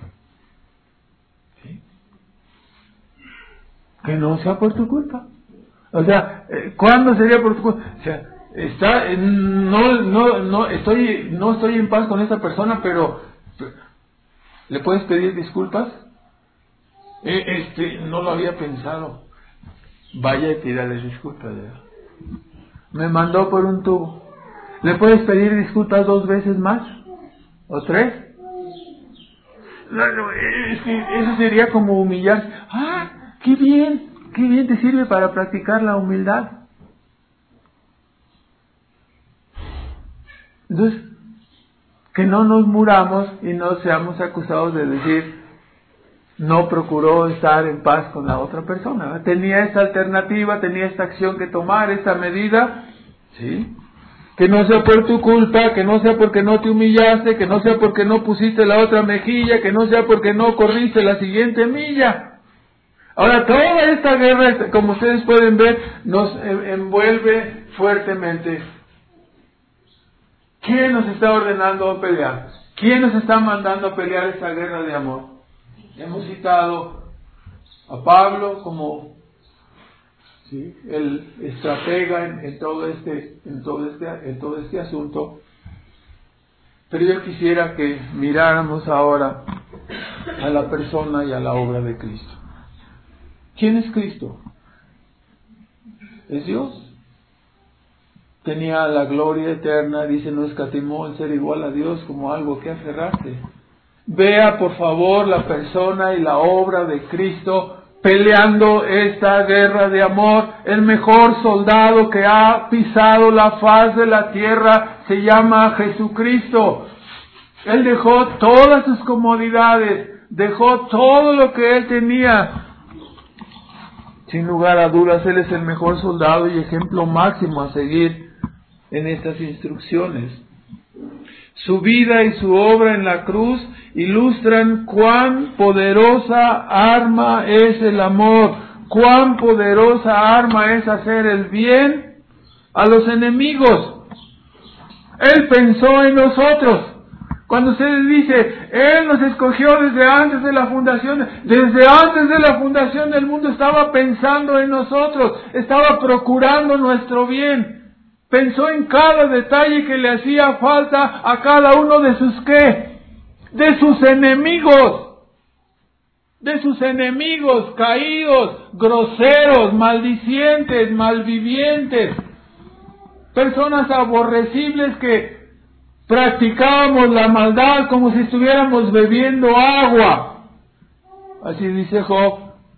Que no sea por tu culpa. O sea, ¿cuándo sería por tu culpa? O sea, está, no, no, no, estoy, no estoy en paz con esa persona, pero ¿le puedes pedir disculpas? Eh, este, no lo había pensado. Vaya y pídale disculpas, ¿verdad? Me mandó por un tubo. ¿Le puedes pedir disculpas dos veces más? ¿O tres? No, no, es que eso sería como humillar. ¡Ah! ¡Qué bien! ¡Qué bien te sirve para practicar la humildad! Entonces, que no nos muramos y no seamos acusados de decir, no procuró estar en paz con la otra persona. Tenía esta alternativa, tenía esta acción que tomar, esta medida, ¿sí? Que no sea por tu culpa, que no sea porque no te humillaste, que no sea porque no pusiste la otra mejilla, que no sea porque no corriste la siguiente milla. Ahora, toda esta guerra, como ustedes pueden ver, nos envuelve fuertemente. ¿Quién nos está ordenando a pelear? ¿Quién nos está mandando a pelear esta guerra de amor? Hemos citado a Pablo como, ¿sí?, el estratega en, en todo este, en todo este, en todo este asunto. Pero yo quisiera que miráramos ahora a la persona y a la obra de Cristo. ¿Quién es Cristo? Es Dios. Tenía la gloria eterna, dice, no escatimó en ser igual a Dios como algo que aferrarse. Vea por favor la persona y la obra de Cristo peleando esta guerra de amor. El mejor soldado que ha pisado la faz de la tierra se llama Jesucristo. Él dejó todas sus comodidades, dejó todo lo que él tenía. Sin lugar a dudas, Él es el mejor soldado y ejemplo máximo a seguir en estas instrucciones. Su vida y su obra en la cruz ilustran cuán poderosa arma es el amor, cuán poderosa arma es hacer el bien a los enemigos. Él pensó en nosotros. Cuando se dice, Él nos escogió desde antes de la fundación, desde antes de la fundación del mundo estaba pensando en nosotros, estaba procurando nuestro bien. Pensó en cada detalle que le hacía falta a cada uno de sus ¿qué? De sus enemigos. De sus enemigos caídos, groseros, maldicientes, malvivientes. Personas aborrecibles que practicábamos la maldad como si estuviéramos bebiendo agua. Así dice Job.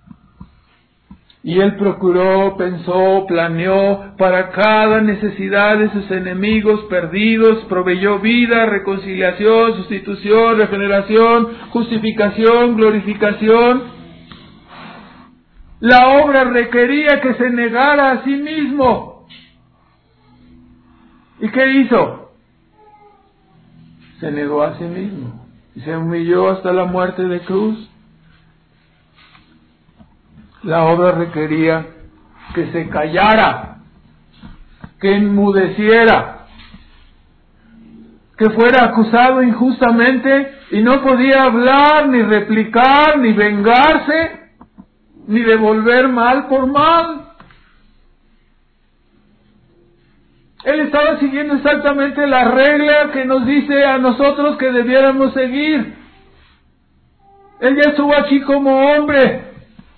Y él procuró, pensó, planeó para cada necesidad de sus enemigos perdidos, proveyó vida, reconciliación, sustitución, regeneración, justificación, glorificación. La obra requería que se negara a sí mismo. ¿Y qué hizo? Se negó a sí mismo y se humilló hasta la muerte de cruz. La obra requería que se callara, que enmudeciera, que fuera acusado injustamente y no podía hablar, ni replicar, ni vengarse, ni devolver mal por mal. Él estaba siguiendo exactamente la regla que nos dice a nosotros que debiéramos seguir. Él ya estuvo aquí como hombre,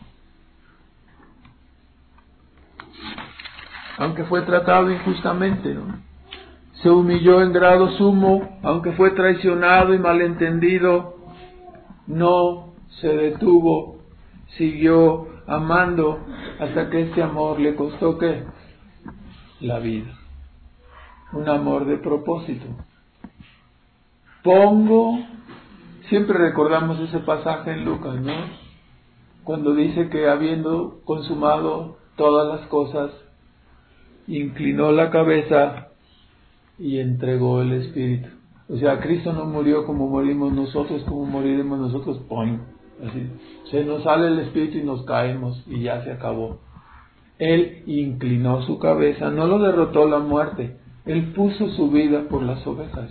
aunque fue tratado injustamente, ¿no? Se humilló en grado sumo, aunque fue traicionado y malentendido, no se detuvo, siguió amando hasta que este amor le costó ¿qué? La vida. Un amor de propósito. Pongo, siempre recordamos ese pasaje en Lucas, ¿no? Cuando dice que habiendo consumado todas las cosas, inclinó la cabeza y entregó el Espíritu. O sea, Cristo no murió como morimos nosotros, como moriremos nosotros, ¡pum! Así, se nos sale el Espíritu y nos caemos y ya se acabó. Él inclinó su cabeza, no lo derrotó la muerte, Él puso su vida por las ovejas.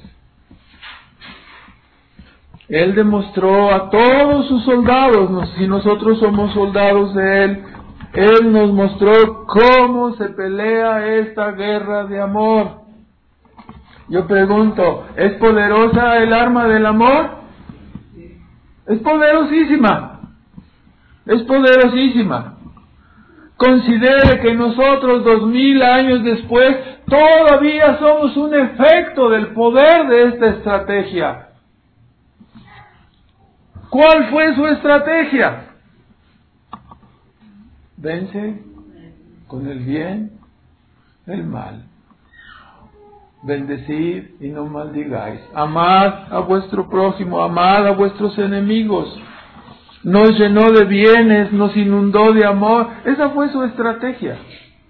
Él demostró a todos sus soldados, si nosotros somos soldados de Él, Él nos mostró cómo se pelea esta guerra de amor. Yo pregunto, ¿es poderosa el arma del amor? Es poderosísima. Es poderosísima. Considere que nosotros dos mil años después todavía somos un efecto del poder de esta estrategia. ¿Cuál fue su estrategia? Vence con el bien el mal. Bendecid y no maldigáis. Amad a vuestro prójimo, amad a vuestros enemigos. Nos llenó de bienes, nos inundó de amor. Esa fue su estrategia.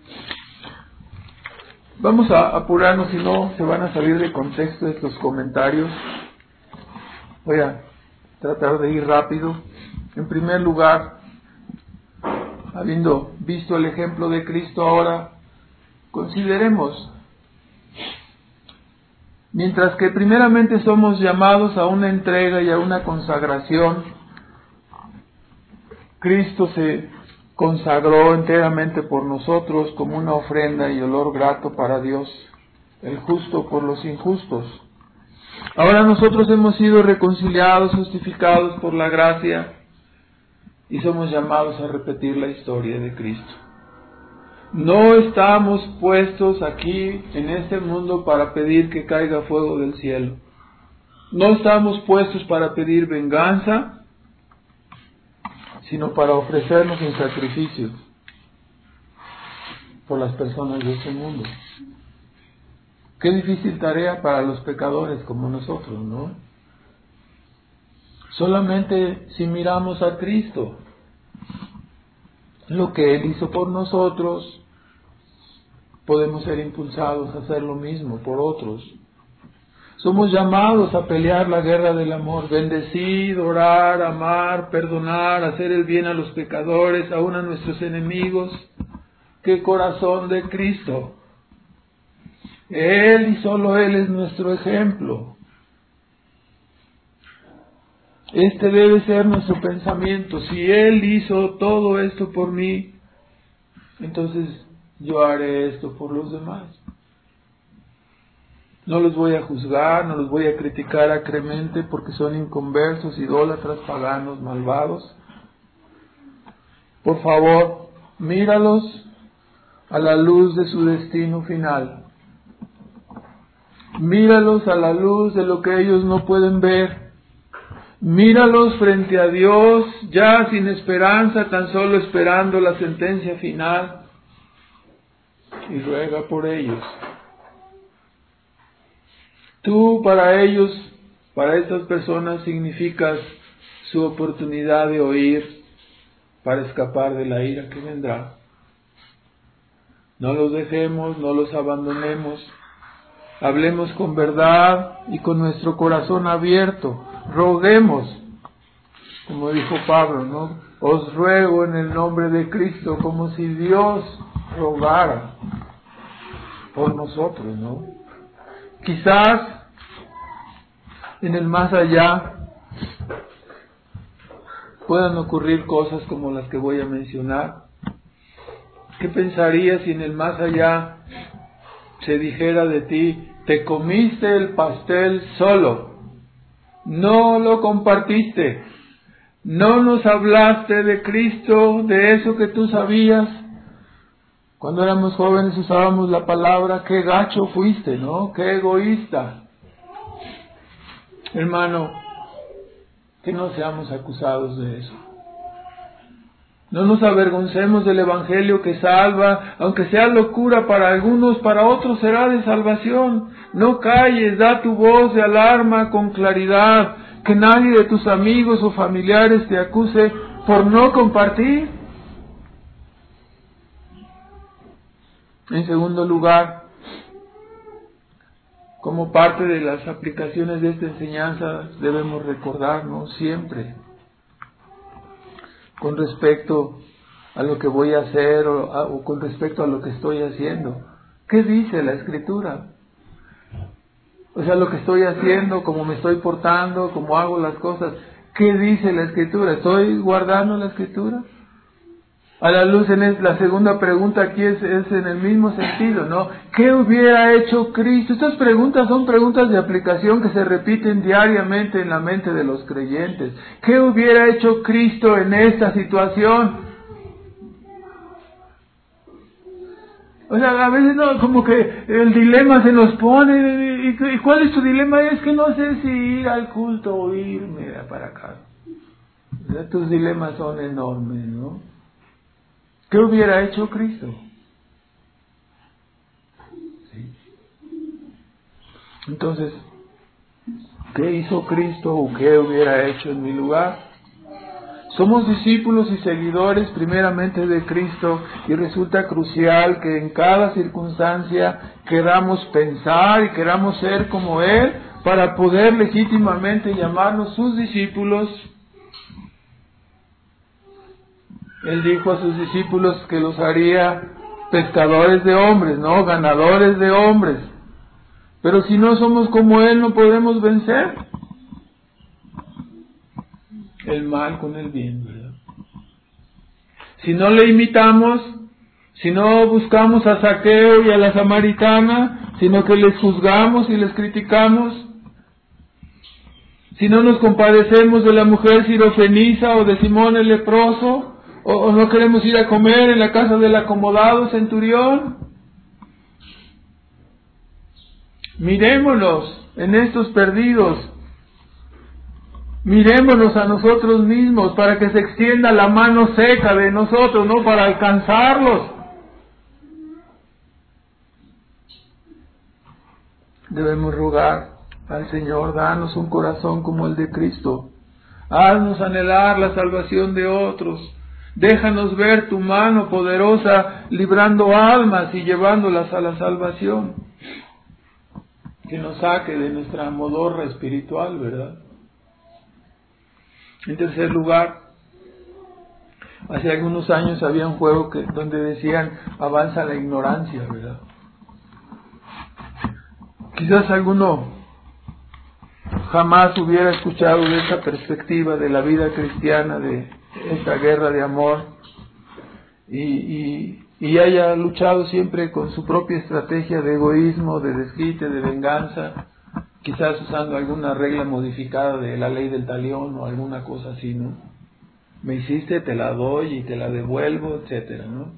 Vamos a apurarnos, si no se van a salir de contexto estos comentarios. Voy a tratar de ir rápido. En primer lugar, habiendo visto el ejemplo de Cristo, ahora consideremos, mientras que primeramente somos llamados a una entrega y a una consagración, Cristo se consagró enteramente por nosotros como una ofrenda y olor grato para Dios, el justo por los injustos. Ahora nosotros hemos sido reconciliados, justificados por la gracia, y somos llamados a repetir la historia de Cristo. No estamos puestos aquí en este mundo para pedir que caiga fuego del cielo. No estamos puestos para pedir venganza, sino para ofrecernos en sacrificio por las personas de este mundo. Qué difícil tarea para los pecadores como nosotros, ¿no? Solamente si miramos a Cristo, lo que Él hizo por nosotros, podemos ser impulsados a hacer lo mismo por otros. Somos llamados a pelear la guerra del amor, bendecir, orar, amar, perdonar, hacer el bien a los pecadores, aun a nuestros enemigos. ¡Qué corazón de Cristo! Él y solo Él es nuestro ejemplo. Este debe ser nuestro pensamiento. Si Él hizo todo esto por mí, entonces yo haré esto por los demás. No los voy a juzgar, no los voy a criticar acremente porque son inconversos, idólatras, paganos, malvados. Por favor, míralos a la luz de su destino final. Míralos a la luz de lo que ellos no pueden ver. Míralos frente a Dios, ya sin esperanza, tan solo esperando la sentencia final. Y ruega por ellos. Tú para ellos, para estas personas, significas su oportunidad de oír para escapar de la ira que vendrá. No los dejemos, no los abandonemos. Hablemos con verdad y con nuestro corazón abierto. Roguemos, como dijo Pablo, ¿no? Os ruego en el nombre de Cristo, como si Dios rogara por nosotros, ¿no? Quizás en el más allá puedan ocurrir cosas como las que voy a mencionar. ¿Qué pensarías si en el más allá se dijera de ti: te comiste el pastel solo, no lo compartiste, no nos hablaste de Cristo, de eso que tú sabías? Cuando éramos jóvenes usábamos la palabra qué gacho fuiste, ¿no? Qué egoísta. Hermano, que no seamos acusados de eso. No nos avergoncemos del Evangelio que salva, aunque sea locura para algunos, para otros será de salvación. No calles, da tu voz de alarma con claridad, que nadie de tus amigos o familiares te acuse por no compartir. En segundo lugar, como parte de las aplicaciones de esta enseñanza, debemos recordarnos siempre con respecto a lo que voy a hacer o, a, o con respecto a lo que estoy haciendo. ¿Qué dice la Escritura? O sea, lo que estoy haciendo, cómo me estoy portando, cómo hago las cosas. ¿Qué dice la Escritura? ¿Estoy guardando la Escritura? A la luz, en la segunda pregunta aquí es, es en el mismo sentido, ¿no? ¿Qué hubiera hecho Cristo? Estas preguntas son preguntas de aplicación que se repiten diariamente en la mente de los creyentes. ¿Qué hubiera hecho Cristo en esta situación? O sea, a veces no, como que el dilema se nos pone. ¿Y, y cuál es tu dilema? Es que no sé si ir al culto o irme para acá. O sea, tus dilemas son enormes, ¿no? ¿Qué hubiera hecho Cristo? ¿Sí? Entonces, ¿qué hizo Cristo o qué hubiera hecho en mi lugar? Somos discípulos y seguidores primeramente de Cristo y resulta crucial que en cada circunstancia queramos pensar y queramos ser como Él para poder legítimamente llamarnos sus discípulos. Él dijo a sus discípulos que los haría pescadores de hombres, no ganadores de hombres. Pero si no somos como Él, no podemos vencer el mal con el bien, ¿verdad? Si no le imitamos, si no buscamos a Zaqueo y a la samaritana, sino que les juzgamos y les criticamos, si no nos compadecemos de la mujer sirofenisa o de Simón el leproso, o, o no queremos ir a comer en la casa del acomodado centurión, mirémonos en estos perdidos. Mirémonos a nosotros mismos para que se extienda la mano seca de nosotros, no para alcanzarlos. Debemos rogar al Señor, danos un corazón como el de Cristo. Haznos anhelar la salvación de otros. Déjanos ver tu mano poderosa librando almas y llevándolas a la salvación. Que nos saque de nuestra modorra espiritual, ¿verdad? En tercer lugar, hace algunos años había un juego que, donde decían avanza la ignorancia, ¿verdad? Quizás alguno jamás hubiera escuchado de esta perspectiva de la vida cristiana, de esta guerra de amor, y, y, y haya luchado siempre con su propia estrategia de egoísmo, de desquite, de venganza, quizás usando alguna regla modificada de la ley del talión o alguna cosa así, ¿no? Me hiciste, te la doy y te la devuelvo, etcétera, ¿no?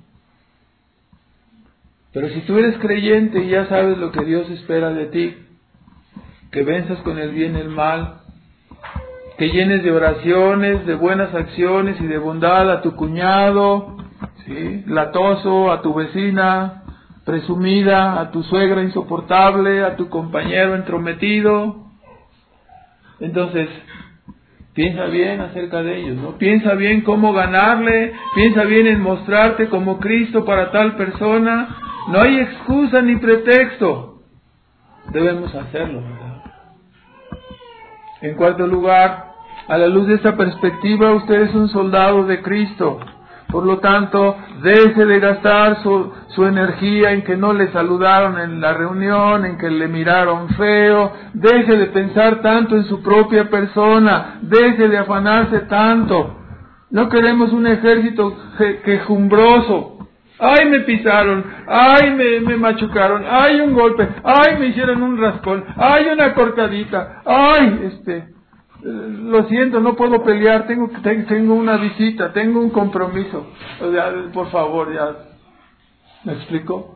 Pero si tú eres creyente y ya sabes lo que Dios espera de ti, que venzas con el bien el mal, que llenes de oraciones, de buenas acciones y de bondad a tu cuñado, ¿sí?, latoso, a tu vecina presumida, a tu suegra insoportable, a tu compañero entrometido. Entonces, piensa bien acerca de ellos, ¿no? Piensa bien cómo ganarle, piensa bien en mostrarte como Cristo para tal persona. No hay excusa ni pretexto. Debemos hacerlo, ¿verdad? En cuarto lugar, a la luz de esta perspectiva, usted es un soldado de Cristo. Por lo tanto, deje de gastar su, su energía en que no le saludaron en la reunión, en que le miraron feo. Deje de pensar tanto en su propia persona. Deje de afanarse tanto. No queremos un ejército que, quejumbroso. ¡Ay, me pisaron! ¡Ay, me, me machucaron! ¡Ay, un golpe! ¡Ay, me hicieron un raspón! ¡Ay, una cortadita! ¡Ay, este... lo siento, no puedo pelear, tengo tengo una visita, tengo un compromiso! O sea, por favor, ya. ¿Me explico?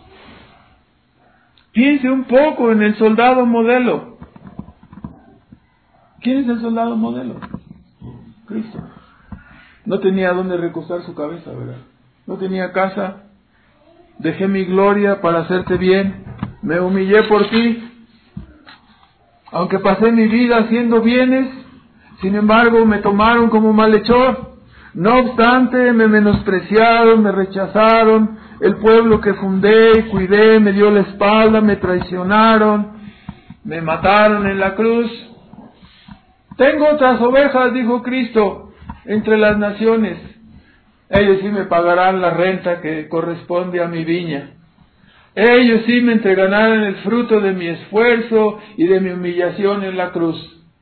Piense un poco en el soldado modelo. ¿Quién es el soldado modelo? Cristo. No tenía dónde recostar su cabeza, ¿verdad? No tenía casa. Dejé mi gloria para hacerte bien. Me humillé por ti. Aunque pasé mi vida haciendo bienes, sin embargo me tomaron como malhechor. No obstante, me menospreciaron, me rechazaron. El pueblo que fundé y cuidé me dio la espalda, me traicionaron, me mataron en la cruz. Tengo otras ovejas, dijo Cristo, entre las naciones. Ellos sí me pagarán la renta que corresponde a mi viña. Ellos sí me entregarán el fruto de mi esfuerzo y de mi humillación en la cruz.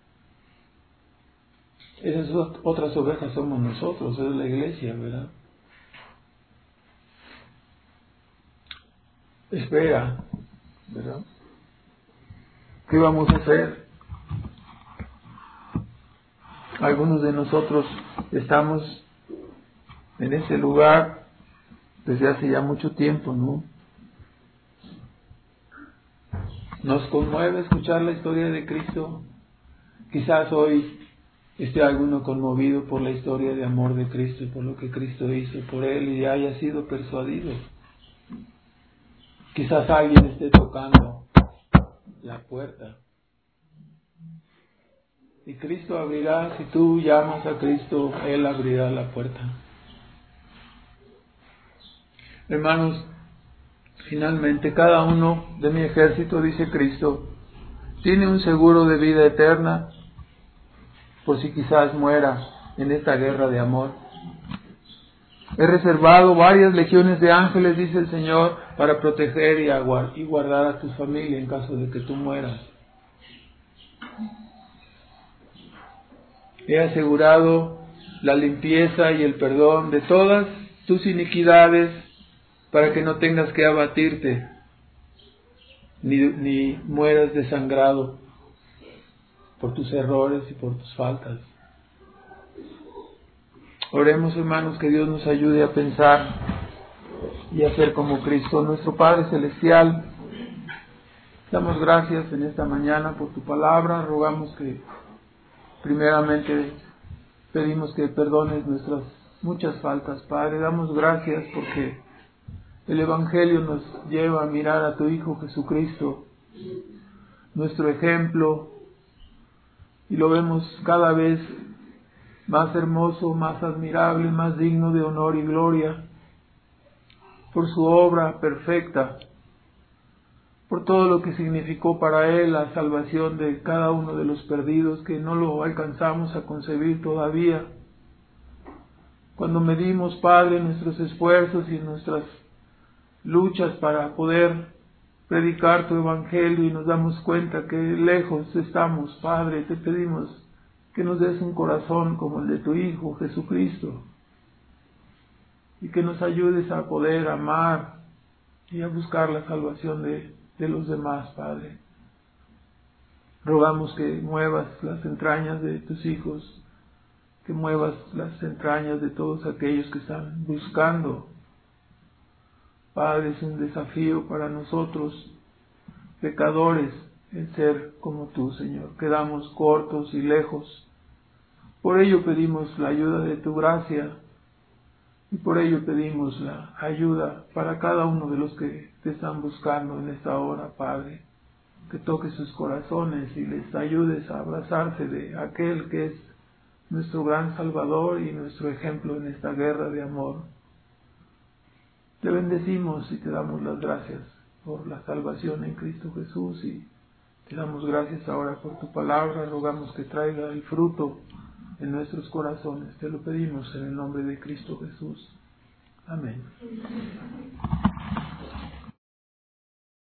Esas otras ovejas somos nosotros, es la iglesia, ¿verdad? Espera, ¿verdad? ¿Qué vamos a hacer? Algunos de nosotros estamos en ese lugar desde hace ya mucho tiempo, ¿no? Nos conmueve escuchar la historia de Cristo. Quizás hoy esté alguno conmovido por la historia de amor de Cristo y por lo que Cristo hizo por él y haya sido persuadido. Quizás alguien esté tocando la puerta. Y Cristo abrirá, si tú llamas a Cristo, Él abrirá la puerta. Hermanos, finalmente cada uno de mi ejército, dice Cristo, tiene un seguro de vida eterna por si quizás muera en esta guerra de amor. He reservado varias legiones de ángeles, dice el Señor, para proteger y guardar a tu familia en caso de que tú mueras. He asegurado la limpieza y el perdón de todas tus iniquidades para que no tengas que abatirte ni, ni mueras desangrado por tus errores y por tus faltas. Oremos, hermanos, que Dios nos ayude a pensar y a ser como Cristo. Nuestro Padre Celestial, damos gracias en esta mañana por tu palabra. Rogamos que primeramente pedimos que perdones nuestras muchas faltas, Padre. Damos gracias porque el Evangelio nos lleva a mirar a tu Hijo Jesucristo, nuestro ejemplo, y lo vemos cada vez más hermoso, más admirable, más digno de honor y gloria, por su obra perfecta, por todo lo que significó para Él la salvación de cada uno de los perdidos, que no lo alcanzamos a concebir todavía. Cuando medimos, Padre, nuestros esfuerzos y nuestras luchas para poder predicar tu evangelio y nos damos cuenta que lejos estamos, Padre. Te pedimos que nos des un corazón como el de tu Hijo Jesucristo y que nos ayudes a poder amar y a buscar la salvación de, de los demás, Padre. Rogamos que muevas las entrañas de tus hijos, que muevas las entrañas de todos aquellos que están buscando. Padre, es un desafío para nosotros, pecadores, el ser como tú, Señor. Quedamos cortos y lejos. Por ello pedimos la ayuda de tu gracia y por ello pedimos la ayuda para cada uno de los que te están buscando en esta hora, Padre. Que toques sus corazones y les ayudes a abrazarse de aquel que es nuestro gran Salvador y nuestro ejemplo en esta guerra de amor. Te bendecimos y te damos las gracias por la salvación en Cristo Jesús y te damos gracias ahora por tu palabra. Rogamos que traiga el fruto en nuestros corazones. Te lo pedimos en el nombre de Cristo Jesús. Amén.